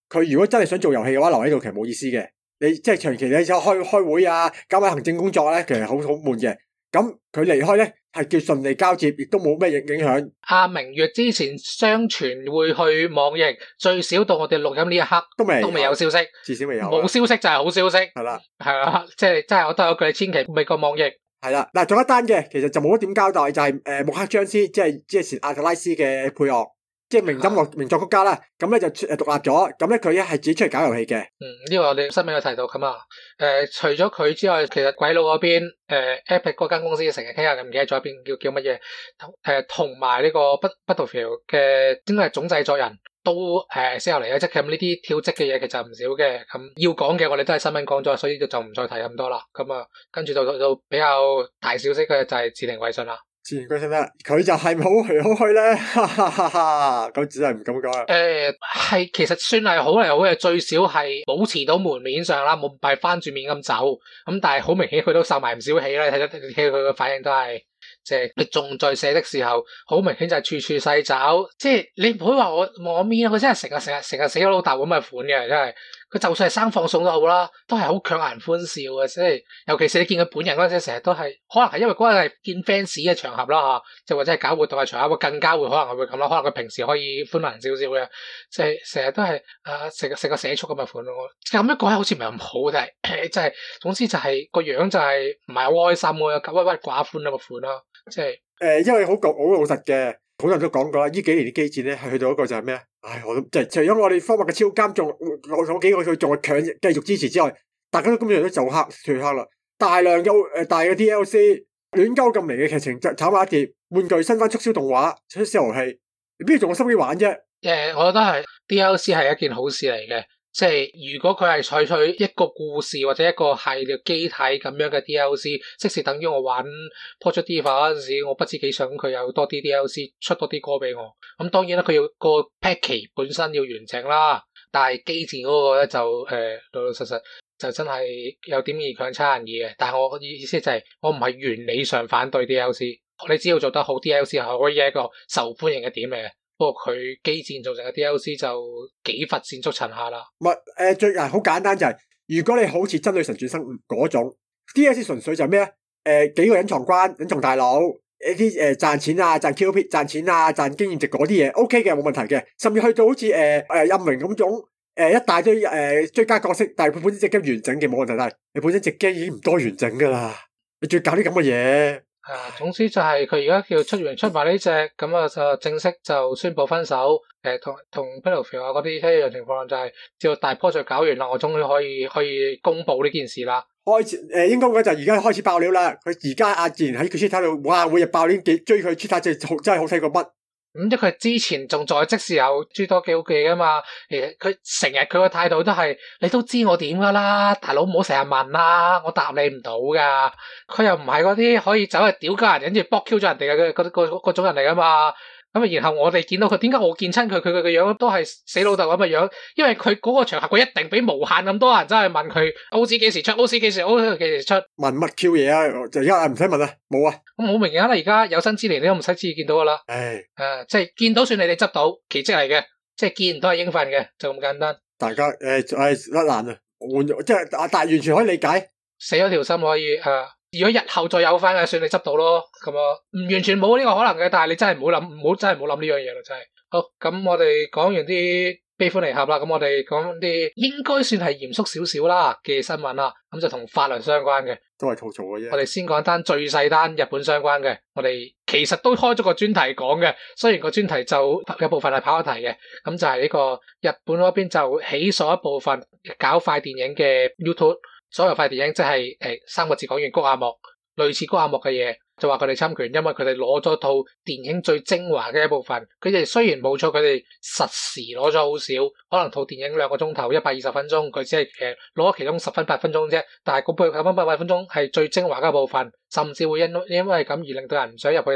佢如果真係想做遊戲嘅話，留喺度其實冇意思嘅。你即係長期你就開開會啊，搞埋行政工作咧，其實好好悶嘅。咁佢離開咧係叫順利交接，亦都冇咩影影響。 阿明月之前相傳會去網易，最少到我哋錄音呢一刻都未都未有消息， 至少未有。 冇消息就係好消息。 係啦， 係啦，即係真係我都有句，你千祈未過網易。 係啦，嗱，仲有一單嘅，其實就冇乜點交代，就係、是、誒、呃、穆克張斯，即係即係前阿特拉斯嘅配樂。即係名音樂名作曲家啦，咁咧就誒獨立咗，咁咧佢咧係自己出嚟搞遊戲嘅。 嗯，呢、這個我哋新聞有提到咁啊。誒、呃，除咗佢之外，其實鬼佬嗰邊誒 Epic 嗰間公司成日傾下，唔記得咗邊叫叫乜嘢。誒，同埋呢個 Battlefield 嘅應該係總製作人都誒先入嚟嘅，即係咁呢啲跳職嘅嘢其實唔少嘅。咁要講嘅我哋都係新聞講咗，所以就就唔再提咁多啦。咁啊，跟住就到比較大消息嘅就係自定位信啦。 自然歸信啦，佢就係好嚟好去咧，哈哈哈哈，咁只係唔敢講啦。 誒，係其實算係好嚟好嘅，最少係保持到門面上啦，冇唔係翻住面咁走。咁但係好明顯佢都受埋唔少氣啦，睇咗睇佢個反應都係，即係你仲在寫的時候，好明顯就係處處細找。即係你唔好話我我面，佢真係成日成日成日死咗老豆咁嘅款嘅，真係。佢就算係生放送都好啦，都係好強顏歡笑嘅，即係尤其是你見佢本人嗰陣時，成日都係可能係因為嗰日係見 fans 嘅場合啦嚇，即係或者係搞活動嘅場合，會更加會可能係會咁啦。可能佢平時可以歡顏少少嘅，即係成日都係啊成個成個社畜咁嘅款咯。咁樣講係好似唔係咁好，但係即係總之就係個樣就係唔係好開心喎，鬱鬱寡歡咁嘅款啦，即係誒，因為好講好老實嘅。好多人都講過啦，呢幾年啲機戰咧係去到一個就係咩啊？唉，我都即係除咗我哋科學嘅超監仲我嗰幾個佢仲係強繼續支持之外，大家都根本上都就黑脫黑啦。大量有誒、呃、大嘅 D L C 亂鳩咁嚟嘅劇情，就炒埋一碟玩具新番促銷動畫出銷遊戲，你邊度仲有心機玩啫？誒、 yeah，我覺得係 D L C 係一件好事嚟嘅。即係如果佢係採取一個故事或者一個系列機體咁樣嘅 D L C，即是等於我玩 Project Diva 嗰陣時，我不知幾想佢有多啲 D L C 出多啲歌俾我。咁當然啦，佢要個 package 本身要完整啦。但係機戰嗰個咧就誒、呃、老老實實就真係有點易強差人意嘅。但係我意思就係、是、我唔係原理上反對 D L C， 你只要做得好 D L C 係可以係一個受歡迎嘅點嚟嘅。不過佢機戰造成嘅 D L C 就幾乏善足陳下啦。 唔係誒，最啊好簡單就係、是，如果你好似真女神轉生嗰種 D L C， 純粹就係咩啊？誒、呃，幾個隱藏關、隱藏大佬，一啲誒賺錢啊、賺 Q P、賺錢啊、賺經驗值嗰啲嘢 ，OK 嘅，冇問題嘅。甚至去到好似誒誒任榮咁種誒、呃、一大堆誒、呃、追加角色，但係佢本身隻 game 完整嘅冇問題，但係你本身隻 game 已經唔多完整噶啦，你仲要搞啲咁嘅嘢。 啊，總之就係佢而家叫出完出埋呢隻，咁啊就正式就宣布分手。誒，同同 Battlefield 啊嗰啲一樣情況，就係只要大 project 搞完啦，我終於可以可以公布呢件事啦。 開始誒，應該講就而家開始爆料啦。佢而家阿自然喺佢 Twitter 度，哇，每日爆料幾追佢 Twitter 真係好真係好睇過乜。 咁即佢之前仲在職時有諸多幾好記噶嘛？其實佢成日佢個態度都係，你都知我點噶啦，大佬唔好成日問啦，我答你唔到噶。佢又唔係嗰啲可以走去屌家人，跟住搏 Q 咗人哋嘅嗰嗰嗰種人嚟噶嘛？咁啊，然後我哋見到佢，點解我見親佢，佢佢個樣都係死老豆咁嘅樣？因為佢嗰個場合，佢一定俾無限咁多人真係問佢 O C 幾時出 ，O C 幾時 ，O C 幾時出？ 問乜 Q 嘢啊？就而家唔使問啦，冇啊。 咁好明顯啦，而家有生之年你都唔使旨意見到噶啦。 唉， 誒，即係見到算你哋執到奇蹟嚟嘅，即係見唔到係應份嘅，就咁簡單。 大家誒誒甩爛啊，換即係啊，但係完全可以理解， 死咗條心可以誒。啊如果日後再有翻嘅，算你執到咯，咁啊，唔完全冇呢個可能嘅，但係你真係唔好諗，唔好真係唔好諗呢樣嘢咯，真係。好，咁我哋講完啲悲歡離合啦，咁我哋講啲應該算係嚴肅少少啦嘅新聞啦，咁就同法律相關嘅， 都係吐槽嘅啫。 我哋先講單最細單日本相關嘅，我哋其實都開咗個專題講嘅，雖然個專題就有部分係跑咗題嘅，咁就係呢個日本嗰邊就起訴一部分搞快電影嘅 YouTube。所有快電影即係誒三個字講完谷阿莫，類似谷阿莫嘅嘢，就話佢哋侵權，因為佢哋攞咗套電影最精華嘅一部分。佢哋雖然冇錯，佢哋實時攞咗好少，可能套電影兩個鐘頭一百二十分鐘，佢只係誒攞咗其中十分八分鐘啫。但係嗰部九分八分鐘係最精華嘅部分，甚至會因因為咁而令到人唔想入去睇。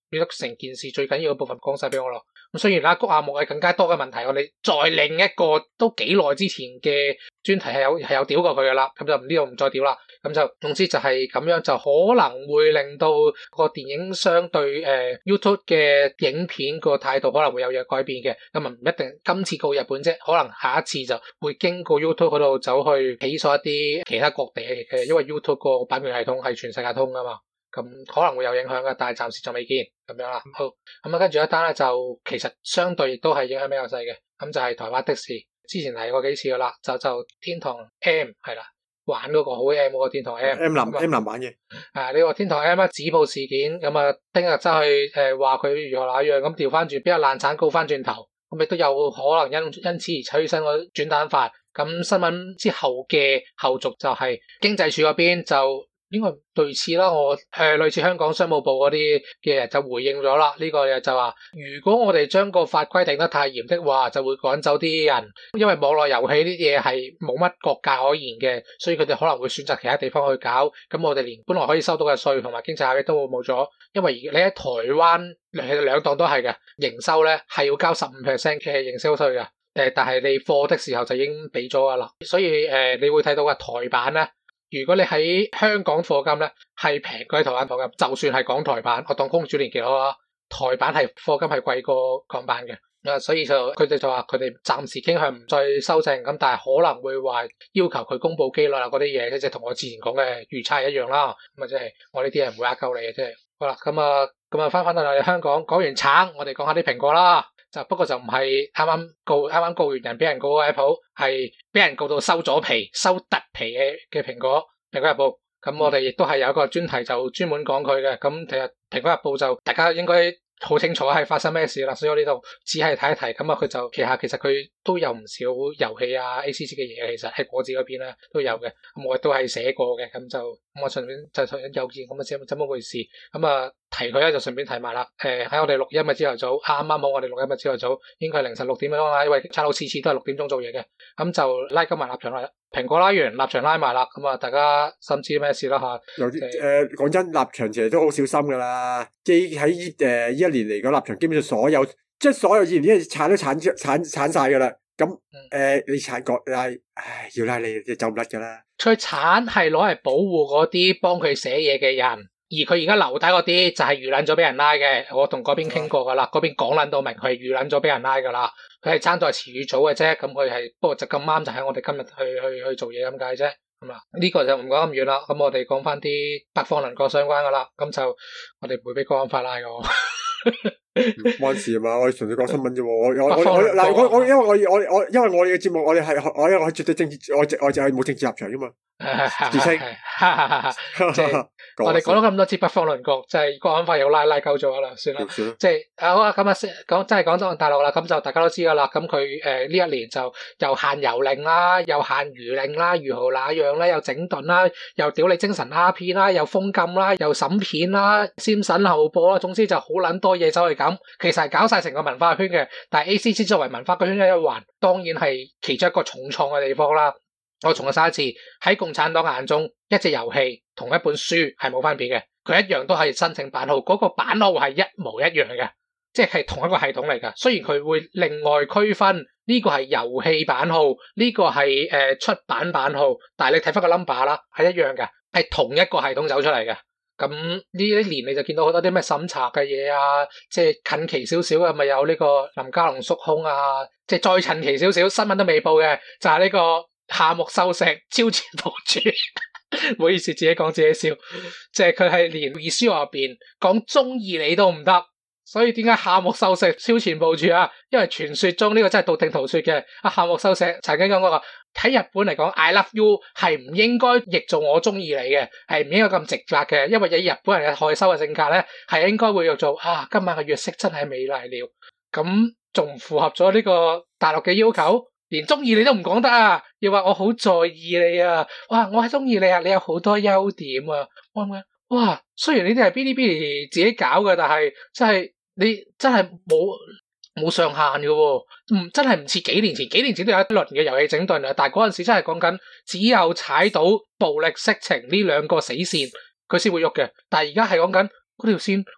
你得成件事最緊要嘅部分講晒俾我咯。咁雖然啦，谷阿莫係更加多嘅問題，我哋再另一個都幾耐之前嘅專題係有係有屌過佢噶啦，咁就呢度唔再屌啦。咁就總之就係咁樣，就可能會令到個電影商對誒、呃、YouTube 嘅影片個態度可能會有嘢改變嘅。咁啊唔一定今次告日本啫，可能下一次就會經過 YouTube 嗰度走去起訴一啲其他各地嘅，因為 YouTube 個版權系統係全世界通噶嘛。咁可能會有影響嘅，但係暫時就未見咁樣啦。好，咁啊跟住一單咧就其實相對亦都係影響比較細嘅，咁就係台灣的士，之前提過幾次噶啦，就就天堂 M 係啦，玩嗰個好 M 嗰個天堂 M M 男 M 男玩嘅， 啊呢個天堂 M 啊止暴事件，咁啊聽日走去誒話佢如何那樣，咁調翻轉，俾人爛產告翻轉頭，咁亦都有可能因因此而催生個轉蛋法。咁新聞之後嘅後續就係經濟署嗰邊就。應該類似啦，我誒、呃、類似香港商務部嗰啲嘅就回應咗啦。呢、這個嘢就話，如果我哋將個法規定得太嚴的話，就會趕走啲人，因為網絡遊戲呢啲嘢係冇乜國界可言嘅，所以佢哋可能會選擇其他地方去搞。咁我哋連本來可以收到嘅稅同埋經濟效益都會冇咗，因為你喺台灣其實兩檔都係嘅，營收咧係要交十五 percent 嘅營收稅嘅。誒、呃，但係你貨的時候就已經俾咗噶啦，所以誒、呃、你會睇到嘅台版咧。如果你喺香港課金咧，係平過喺台灣課金，就算係港台版，我當公主連結好啦，台版係課金係貴過港版嘅，啊，所以就佢哋就話佢哋暫時傾向唔再修正，咁但係可能會話要求佢公布機率啊嗰啲嘢，即係同我之前講嘅預測係一樣啦，咁啊即係我呢啲係唔會呃鳩你嘅，即係好啦，咁啊咁啊翻返到嚟香港，講完橙，我哋講下啲蘋果啦。就不過就唔係啱啱告啱啱告完人俾人告個 Apple， 係俾人告到收咗皮收突皮嘅嘅蘋果蘋果日報。咁我哋亦都係有一個專題就專門講佢嘅。咁其實蘋果日報就大家應該好清楚係發生咩事啦，所以我呢度只係睇一睇。咁啊佢就旗下其實佢都有唔少遊戲啊 A C C 嘅嘢，其實喺果子嗰邊咧都有嘅。咁我亦都係寫過嘅，咁就咁我順便就有件咁嘅事，怎麼回事？咁啊提佢咧就順便提埋啦。誒、呃、喺我哋錄音嘅朝頭早，啱啱好我哋錄音嘅朝頭早，應該係凌晨六點鐘啦。因為差佬次次都係六點鐘做嘢嘅，咁就拉緊埋立場啦。蘋果拉完，立場拉埋啦。咁啊，大家心知咩事啦吓？ 有啲誒，講、呃、真，立場其實都好小心噶啦。即係喺誒呢一年嚟講，立場基本上所有即係所有以前啲嘢鏟都鏟鏟鏟晒噶啦。咁誒、呃，你鏟國拉，唉，要拉你就走唔甩噶啦。 佢鏟係攞嚟保護嗰啲幫佢寫嘢嘅人，而佢而家留低嗰啲就係預捻咗俾人拉嘅。我同嗰邊傾過噶啦，嗰邊講捻到明，佢係預捻咗俾人拉噶啦。佢係爭在詞語組嘅啫，咁佢係不過就咁啱就喺我哋今日去去去做嘢咁解啫。咁啊，呢個就唔講咁遠啦。咁我哋講翻啲北方鄰國相關噶啦。咁就我哋唔會俾國安法拉嘅。 冇事嘛，我純粹講新聞啫。我我我我嗱我我因為我我我因為我哋嘅節目，我哋係我因為我絕對政治，我我就係冇政治立場噶嘛。自稱， 即係我哋講咗咁多次北方鄰國，就係國安法又拉拉夠咗啦，算啦。即係好啊，咁啊，講真係講咗大陸啦，咁就大家都知噶啦。咁佢誒呢一年就又限遊令啦，又限娛令啦，如何那樣咧，又整頓啦，又屌你精神鴉片啦，又封禁啦，又審片啦，先審後播啦，總之就好撚多嘢走去咁。其實係搞晒成個文化圈嘅，但係 A C C 作為文化圈嘅一環，當然係其中一個重創嘅地方啦。我重申一次，喺共產黨眼中，一隻遊戲同一本書係冇分別嘅，佢一樣都係申請版號，嗰、那個版號係一模一樣嘅，即係同一個系統嚟噶。雖然佢會另外區分呢、這個係遊戲版號，呢、這個係誒、呃、出版版號，但係你睇翻個 number 啦，係一樣嘅，係同一個系統走出嚟嘅。咁呢一年你就見到好多啲咩審查嘅嘢啊，即係近期少少嘅咪有呢個林家龍縮空啊，即係再近期少少新聞都未報嘅就係、是、呢、這個。夏目漱石超前部署，唔好意思，自己講自己笑，即係佢係連遺書入邊講中意你都唔得，所以點解夏目漱石超前部署啊？因為傳說中呢、這個真係道聽途說嘅。阿夏目漱石曾經講過，喺日本嚟講 ，I love you 係唔應該譯做我中意你嘅，係唔應該咁直白嘅，因為以日本人嘅害羞嘅性格咧，係應該會譯做啊，今晚嘅月色真係美麗了，咁仲符合咗呢個大陸嘅要求。連中意你都唔講得啊！要話我好在意你啊！哇，我係中意你啊！你有好多優點啊！哇哇，雖然呢啲係嗶哩嗶哩自己搞嘅，但係真係你真係冇冇上限嘅喎，唔真係唔似幾年前，幾年前都有一輪嘅遊戲整頓啊！但係嗰陣時真係講緊只有踩到暴力色情呢兩個死線，佢先會喐嘅。但係而家係講緊嗰條線，喂，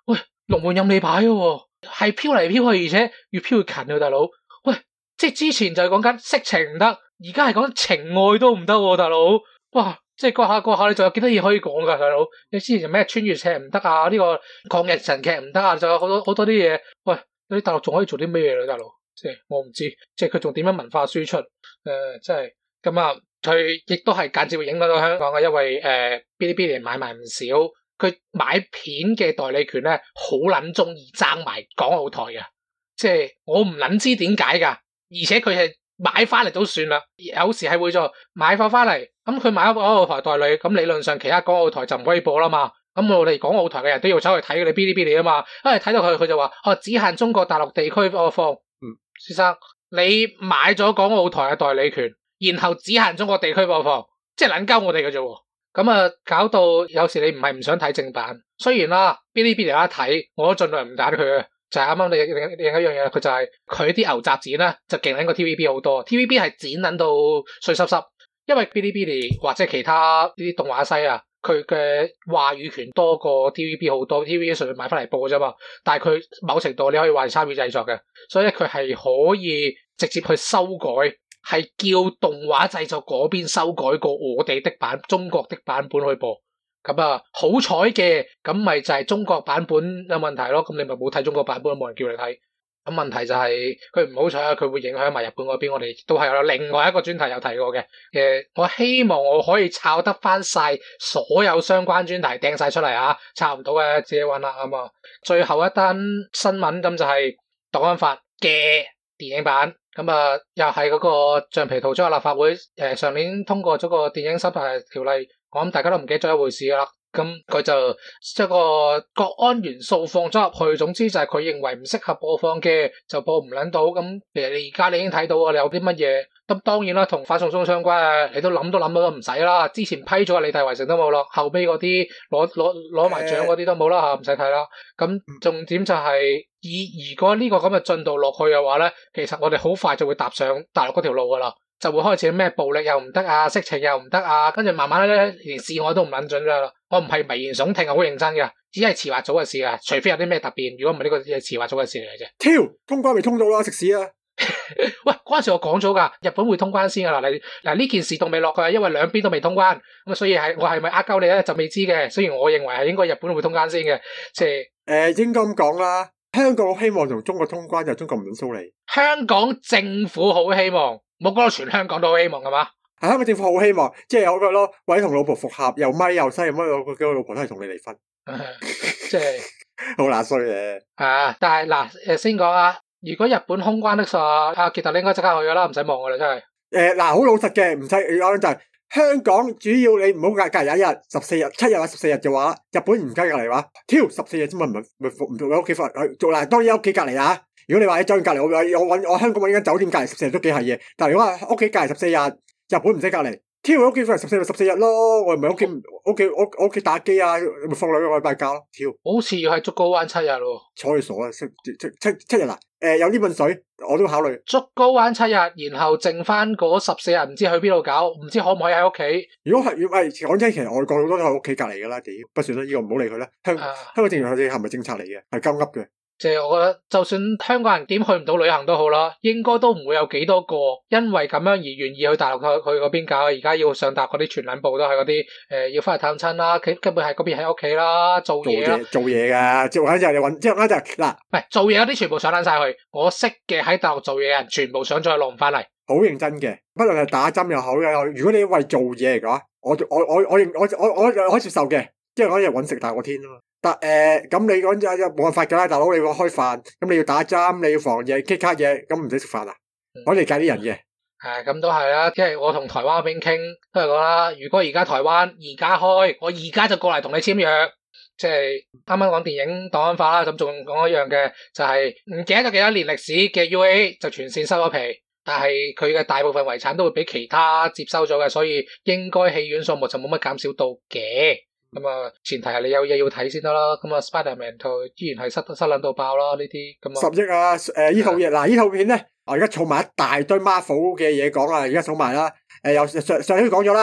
龍門任你擺嘅，係飄嚟飄去，而且越飄越近啊，大佬。喂，即係之前就係講緊色情唔得，而家係講情愛都唔得，大佬。哇，即係過下過下，你仲有幾多嘢可以講噶，大佬？你之前有咩穿越劇唔得啊？呢、這個抗日神劇唔得啊？仲有好多好多啲嘢。喂，你大陸仲可以做啲咩嘢咧，大佬？即係我唔知，即係佢仲點樣文化輸出？誒、呃，即係咁啊！佢亦都係間接會影響到香港嘅，因為誒，嗶哩嗶哩買賣唔少，佢買片嘅代理權咧，好撚中意爭埋港澳台嘅，即係我唔撚知點解噶，而且佢係買翻嚟都算啦，有時係會做買翻翻嚟，咁佢買咗港澳台代理，咁理論上其他港澳台就唔可以播啦嘛，咁我哋港澳台嘅人都要走去睇佢哋嗶哩嗶哩啊嘛，因為睇到佢佢就話哦，只限中國大陸地區播放。嗯，先生，你買咗港澳台嘅代理權，然後只限中國地區播放，即係撚鳩我哋嘅啫。咁啊，搞到有時你唔係唔想睇正版，雖然啦，嗶哩嗶哩有得睇，我都盡量唔揀佢嘅。就係啱啱你另另一樣嘢，佢就係佢啲牛雜剪咧，就勁撚過 T V B 好多。T V B 係剪撚到碎濕濕，因為嗶哩嗶哩或者其他呢啲動畫西啊，佢嘅話語權多過 T V B 好多。T V B 純粹買翻嚟播啫嘛，但係佢某程度你可以話係參與製作嘅，所以佢係可以直接去修改，係叫動畫製作嗰邊修改過我哋的版中國的版本去播。咁啊，好彩嘅，咁咪就係中國版本有問題咯。咁你咪冇睇中國版本，冇人叫你睇。咁問題就係佢唔好彩啊，佢會影響埋日本嗰邊。我哋都係有另外一個專題有提過嘅。誒，我希望我可以抄得翻晒所有相關專題掟晒出嚟啊！抄唔到嘅自己揾啦。咁啊，最後一單新聞咁就係《檔案法》嘅電影版。咁啊，又係嗰個橡皮圖章立法會誒上年通過咗個電影審核條例。我諗大家都唔記得咗一回事噶啦，咁佢就將個國安元素放咗入去，總之就係佢認為唔適合播放嘅就播唔撚到。咁其實你而家你已經睇到啊，你有啲乜嘢？咁當然啦，同反送中相關啊，你都諗都諗到都唔使啦。之前批咗嘅理大圍城都冇咯，後尾嗰啲攞攞攞埋獎嗰啲都冇啦吓，唔使睇啦。咁重點就係以如果呢個咁嘅進度落去嘅話咧，其實我哋好快就會踏上大陸嗰條路噶啦。就會開始咩暴力又唔得啊，色情又唔得啊，跟住慢慢咧連示愛都唔撚准噶啦。我唔係危言聳聽，好認真嘅，只係遲或早嘅事啊。除非有啲咩突變，如果唔係呢個係遲或早嘅事嚟嘅啫。 跳通關未通到啦，食屎啊！ 喂，嗰陣時我講咗噶，日本會通關先噶啦。你嗱呢件事仲未落嘅，因為兩邊都未通關，咁所以係我係咪呃鳩你咧就未知嘅。雖然我認為係應該日本會通關先嘅，即係誒應該咁講啦。香港希望同中國通關，就中國唔撚蘇你。 香港政府好希望。冇講到全香港都好希望㗎嘛？ 係香港政府好希望，即係我覺得咯，為同老婆復合，又咪又西，又乜我叫我老婆都係同你離婚， 即係好乸衰嘅。 啊！但係嗱，誒先講啊，如果日本通關的時候，阿傑特你應該即刻去㗎啦，唔使望㗎啦，真係。誒嗱，好老實嘅，唔使講就係香港主要你唔好隔隔廿一日、十四日、七日或十四日嘅話，日本唔加隔離話，挑十四日啫嘛，唔係唔唔喺屋企翻去做嗱，當然喺屋企隔離啊。如果你話喺酒店隔離，我我揾我香港揾間酒店隔離十四日都幾係嘢。但係如果話屋企隔離十四日，日本唔使隔離，挑屋企翻嚟十四日十四日咯。我唔係屋企屋企我我屋企打機啊，咪放兩個禮拜假咯。挑好似要喺竹篙灣七日咯，睬你傻啊！七七七七日嗱，誒有呢盆水我都考慮。竹篙灣七日，然後剩翻嗰十四日唔知去邊度搞，唔知可唔可以喺屋企？如果係，喂講真，其實外國好多都喺屋企隔離噶啦，屌不算啦，呢個唔好理佢啦。香香港政府係咪政策嚟嘅？係鳩噏嘅。即係我覺得，就算香港人點去唔到旅行都好啦，應該都唔會有幾多個因為咁樣而願意去大陸去去嗰邊搞。而家要上搭嗰啲全撚部都係嗰啲誒，要翻去探親啦，佢根本係嗰邊喺屋企啦，做嘢啦，做嘢噶，即係或者就係揾，即係就係嗱，唔係做嘢嗰啲全部上撚晒去。我識嘅喺大陸做嘢嘅人，全部想再落唔翻嚟，好認真嘅。不論係打針又好嘅，如果你為做嘢嚟講，我我我我認我我我我可以接受嘅，即係嗰日揾食大過天啊嘛。但誒，咁你講就冇辦法噶啦，大佬你要開飯，咁你要打針，你要防嘢，K 卡嘢，咁唔使食飯啊？我理解啲人嘅，係咁都係啦。即係我同台灣嗰邊傾都係講啦。如果而家台灣而家開，我而家就過嚟同你簽約。即係啱啱講電影檔案法啦，咁仲講一樣嘅就係唔記得咗幾多年歷史嘅 U A 就全線收咗皮，但係佢嘅大部分遺產都會俾其他接收咗嘅，所以應該戲院數目就冇乜減少到嘅。咁啊，前提係你有嘢要睇先得啦。咁啊 ，Spider-Man 套依然係塞塞撚到爆啦，呢啲咁啊。十億啊！誒，呢套嘢嗱，呢套片咧，我而家儲埋一大堆 Marvel 嘅嘢講啊，而家儲埋啦。誒，又上上次講咗啦，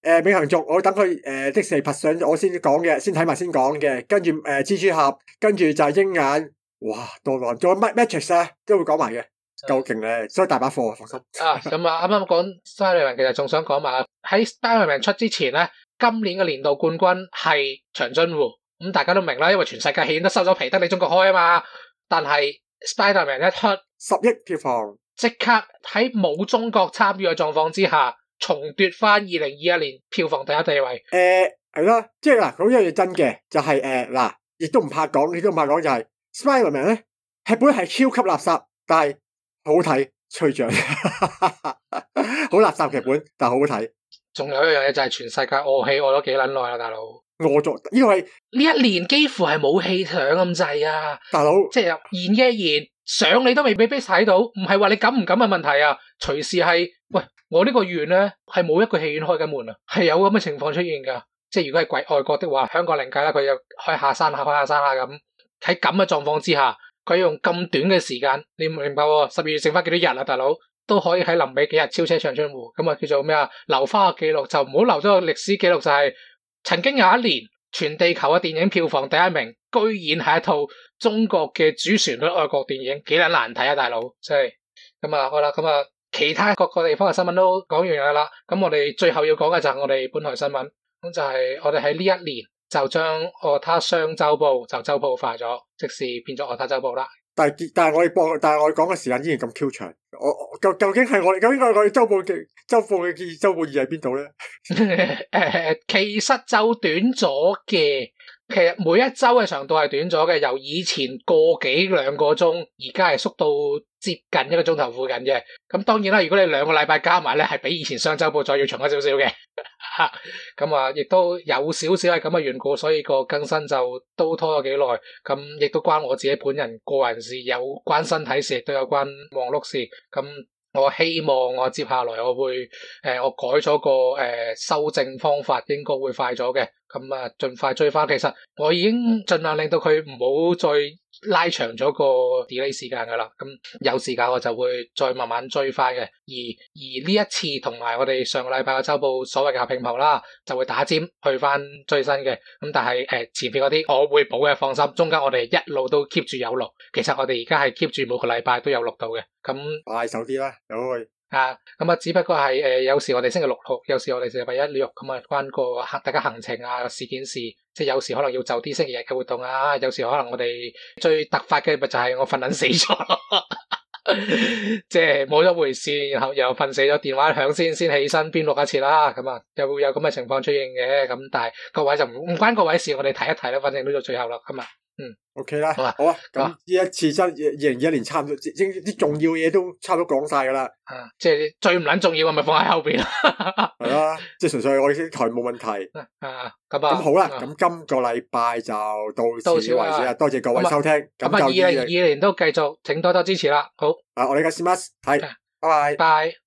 誒永恆族，我等佢誒的士拍上，我先講嘅，先睇埋先講嘅。跟住誒、呃、蜘蛛俠，跟住就係鷹眼，哇多耐，仲有 Matrix 啊，都會講埋嘅，夠勁咧，所以大把貨，放心。 啊，咁啊，啱啱講 Spider-Man，其實仲想講埋喺 Spider-Man 出之前咧，今年嘅年度冠軍係長津湖，咁大家都明啦，因為全世界戲院都收咗皮，得你中國開啊嘛。但係 Spider-Man 一出十億票房， 即刻喺冇中國參與嘅狀況之下，重奪翻二零二一年票房第一地位。 誒係啦，即係嗱，嗰樣嘢真嘅，就係誒嗱，亦都唔怕講，亦都唔怕講，就係 Spider-Man 咧，劇本係超級垃圾，但係好睇，吹脹，好垃圾劇本，但係好好睇。 仲有一樣嘢就係全世界餓戲餓咗幾撚耐啦，大佬。 餓咗呢個係呢一年幾乎係冇戲上咁滯啊， 大佬， 即係演嘅演上你都未必逼睇到，唔係話你敢唔敢嘅問題啊，隨時係喂我呢個縣咧係冇一個戲院開緊門啊，係有咁嘅情況出現噶。即係如果係鬼外國的話，香港另計啦，佢又開下山下開下山下咁。喺咁嘅狀況之下，佢用咁短嘅時間，你唔明白喎？十二月剩翻幾多日啊，大佬都可以喺臨尾幾日超車長津湖，咁啊叫做咩啊？留翻個記錄，就唔好留咗個歷史記錄，就係、是、曾經有一年全地球嘅電影票房第一名，居然係一套中國嘅主旋律愛國電影，幾撚難睇啊，大佬！即係咁啊，好啦，咁啊，其他各個地方嘅新聞都講完㗎啦，咁我哋最後要講嘅就係我哋本台新聞，咁就係我哋喺呢一年就將俄他雙週報就週報化咗，即是變咗俄他週報啦。 但係但係我哋播，但係我哋講嘅時間依然咁 Q 長。我究究竟係我哋究竟我哋週報嘅週報嘅意週報意喺邊度咧？ 誒，其實就短咗嘅。其實每一周嘅長度係短咗嘅，由以前個幾兩個鐘，而家係縮到接近一個鐘頭附近嘅。咁當然啦，如果你兩個禮拜加埋咧，係比以前雙週報再要長一少少嘅。咁啊，亦都有少少係咁嘅緣故，所以個更新就都拖咗幾耐。咁亦都關我自己本人個人事，有關身體事，亦都有關網絡事。咁我希望我接下來我會誒、呃，我改咗個誒、呃、修正方法，應該會快咗嘅。咁啊，盡快追翻。其實我已經盡量令到佢唔好再拉長咗個 delay 時間噶啦。咁有時間我就會再慢慢追翻嘅。而而呢一次同埋我哋上個禮拜嘅週報所謂嘅合併後啦，就會打尖去翻最新嘅。咁但係誒、呃、前邊嗰啲我會補嘅，放心。中間我哋一路都 keep 住有錄。其實我哋而家係 keep 住每個禮拜都有錄到嘅。咁快手啲啦，有去。 啊，咁啊，只不過係誒、呃，有時我哋星期六錄，有時我哋星期拜一錄，咁啊，關個行大家行程啊、事件事，即係有時可能要就啲星期日嘅活動啊，有時可能我哋最突發嘅咪就係我瞓撚死咗咯，即係冇一回事，然後又瞓死咗，電話響先先起身邊錄一次啦，咁啊，又會有咁嘅情況出現嘅，咁但係各位就唔唔關各位事，我哋睇一睇啦，反正都到最後啦，咁啊。嗯 ，OK 啦， 好啊， 好啊，咁呢一次真二零二一年差唔多，啲啲重要嘢都差唔多講晒噶啦。 啊，即係最唔撚重要嘅咪放喺後邊啦。 係啦，即係純粹我哋啲台冇問題。 啊，咁啊， 咁好啦，咁今個禮拜就到此為止啦，多謝各位收聽。咁啊，二零二二年都繼續請多多支持啦。好， 啊，我哋嘅 Smart 係，拜拜。 拜。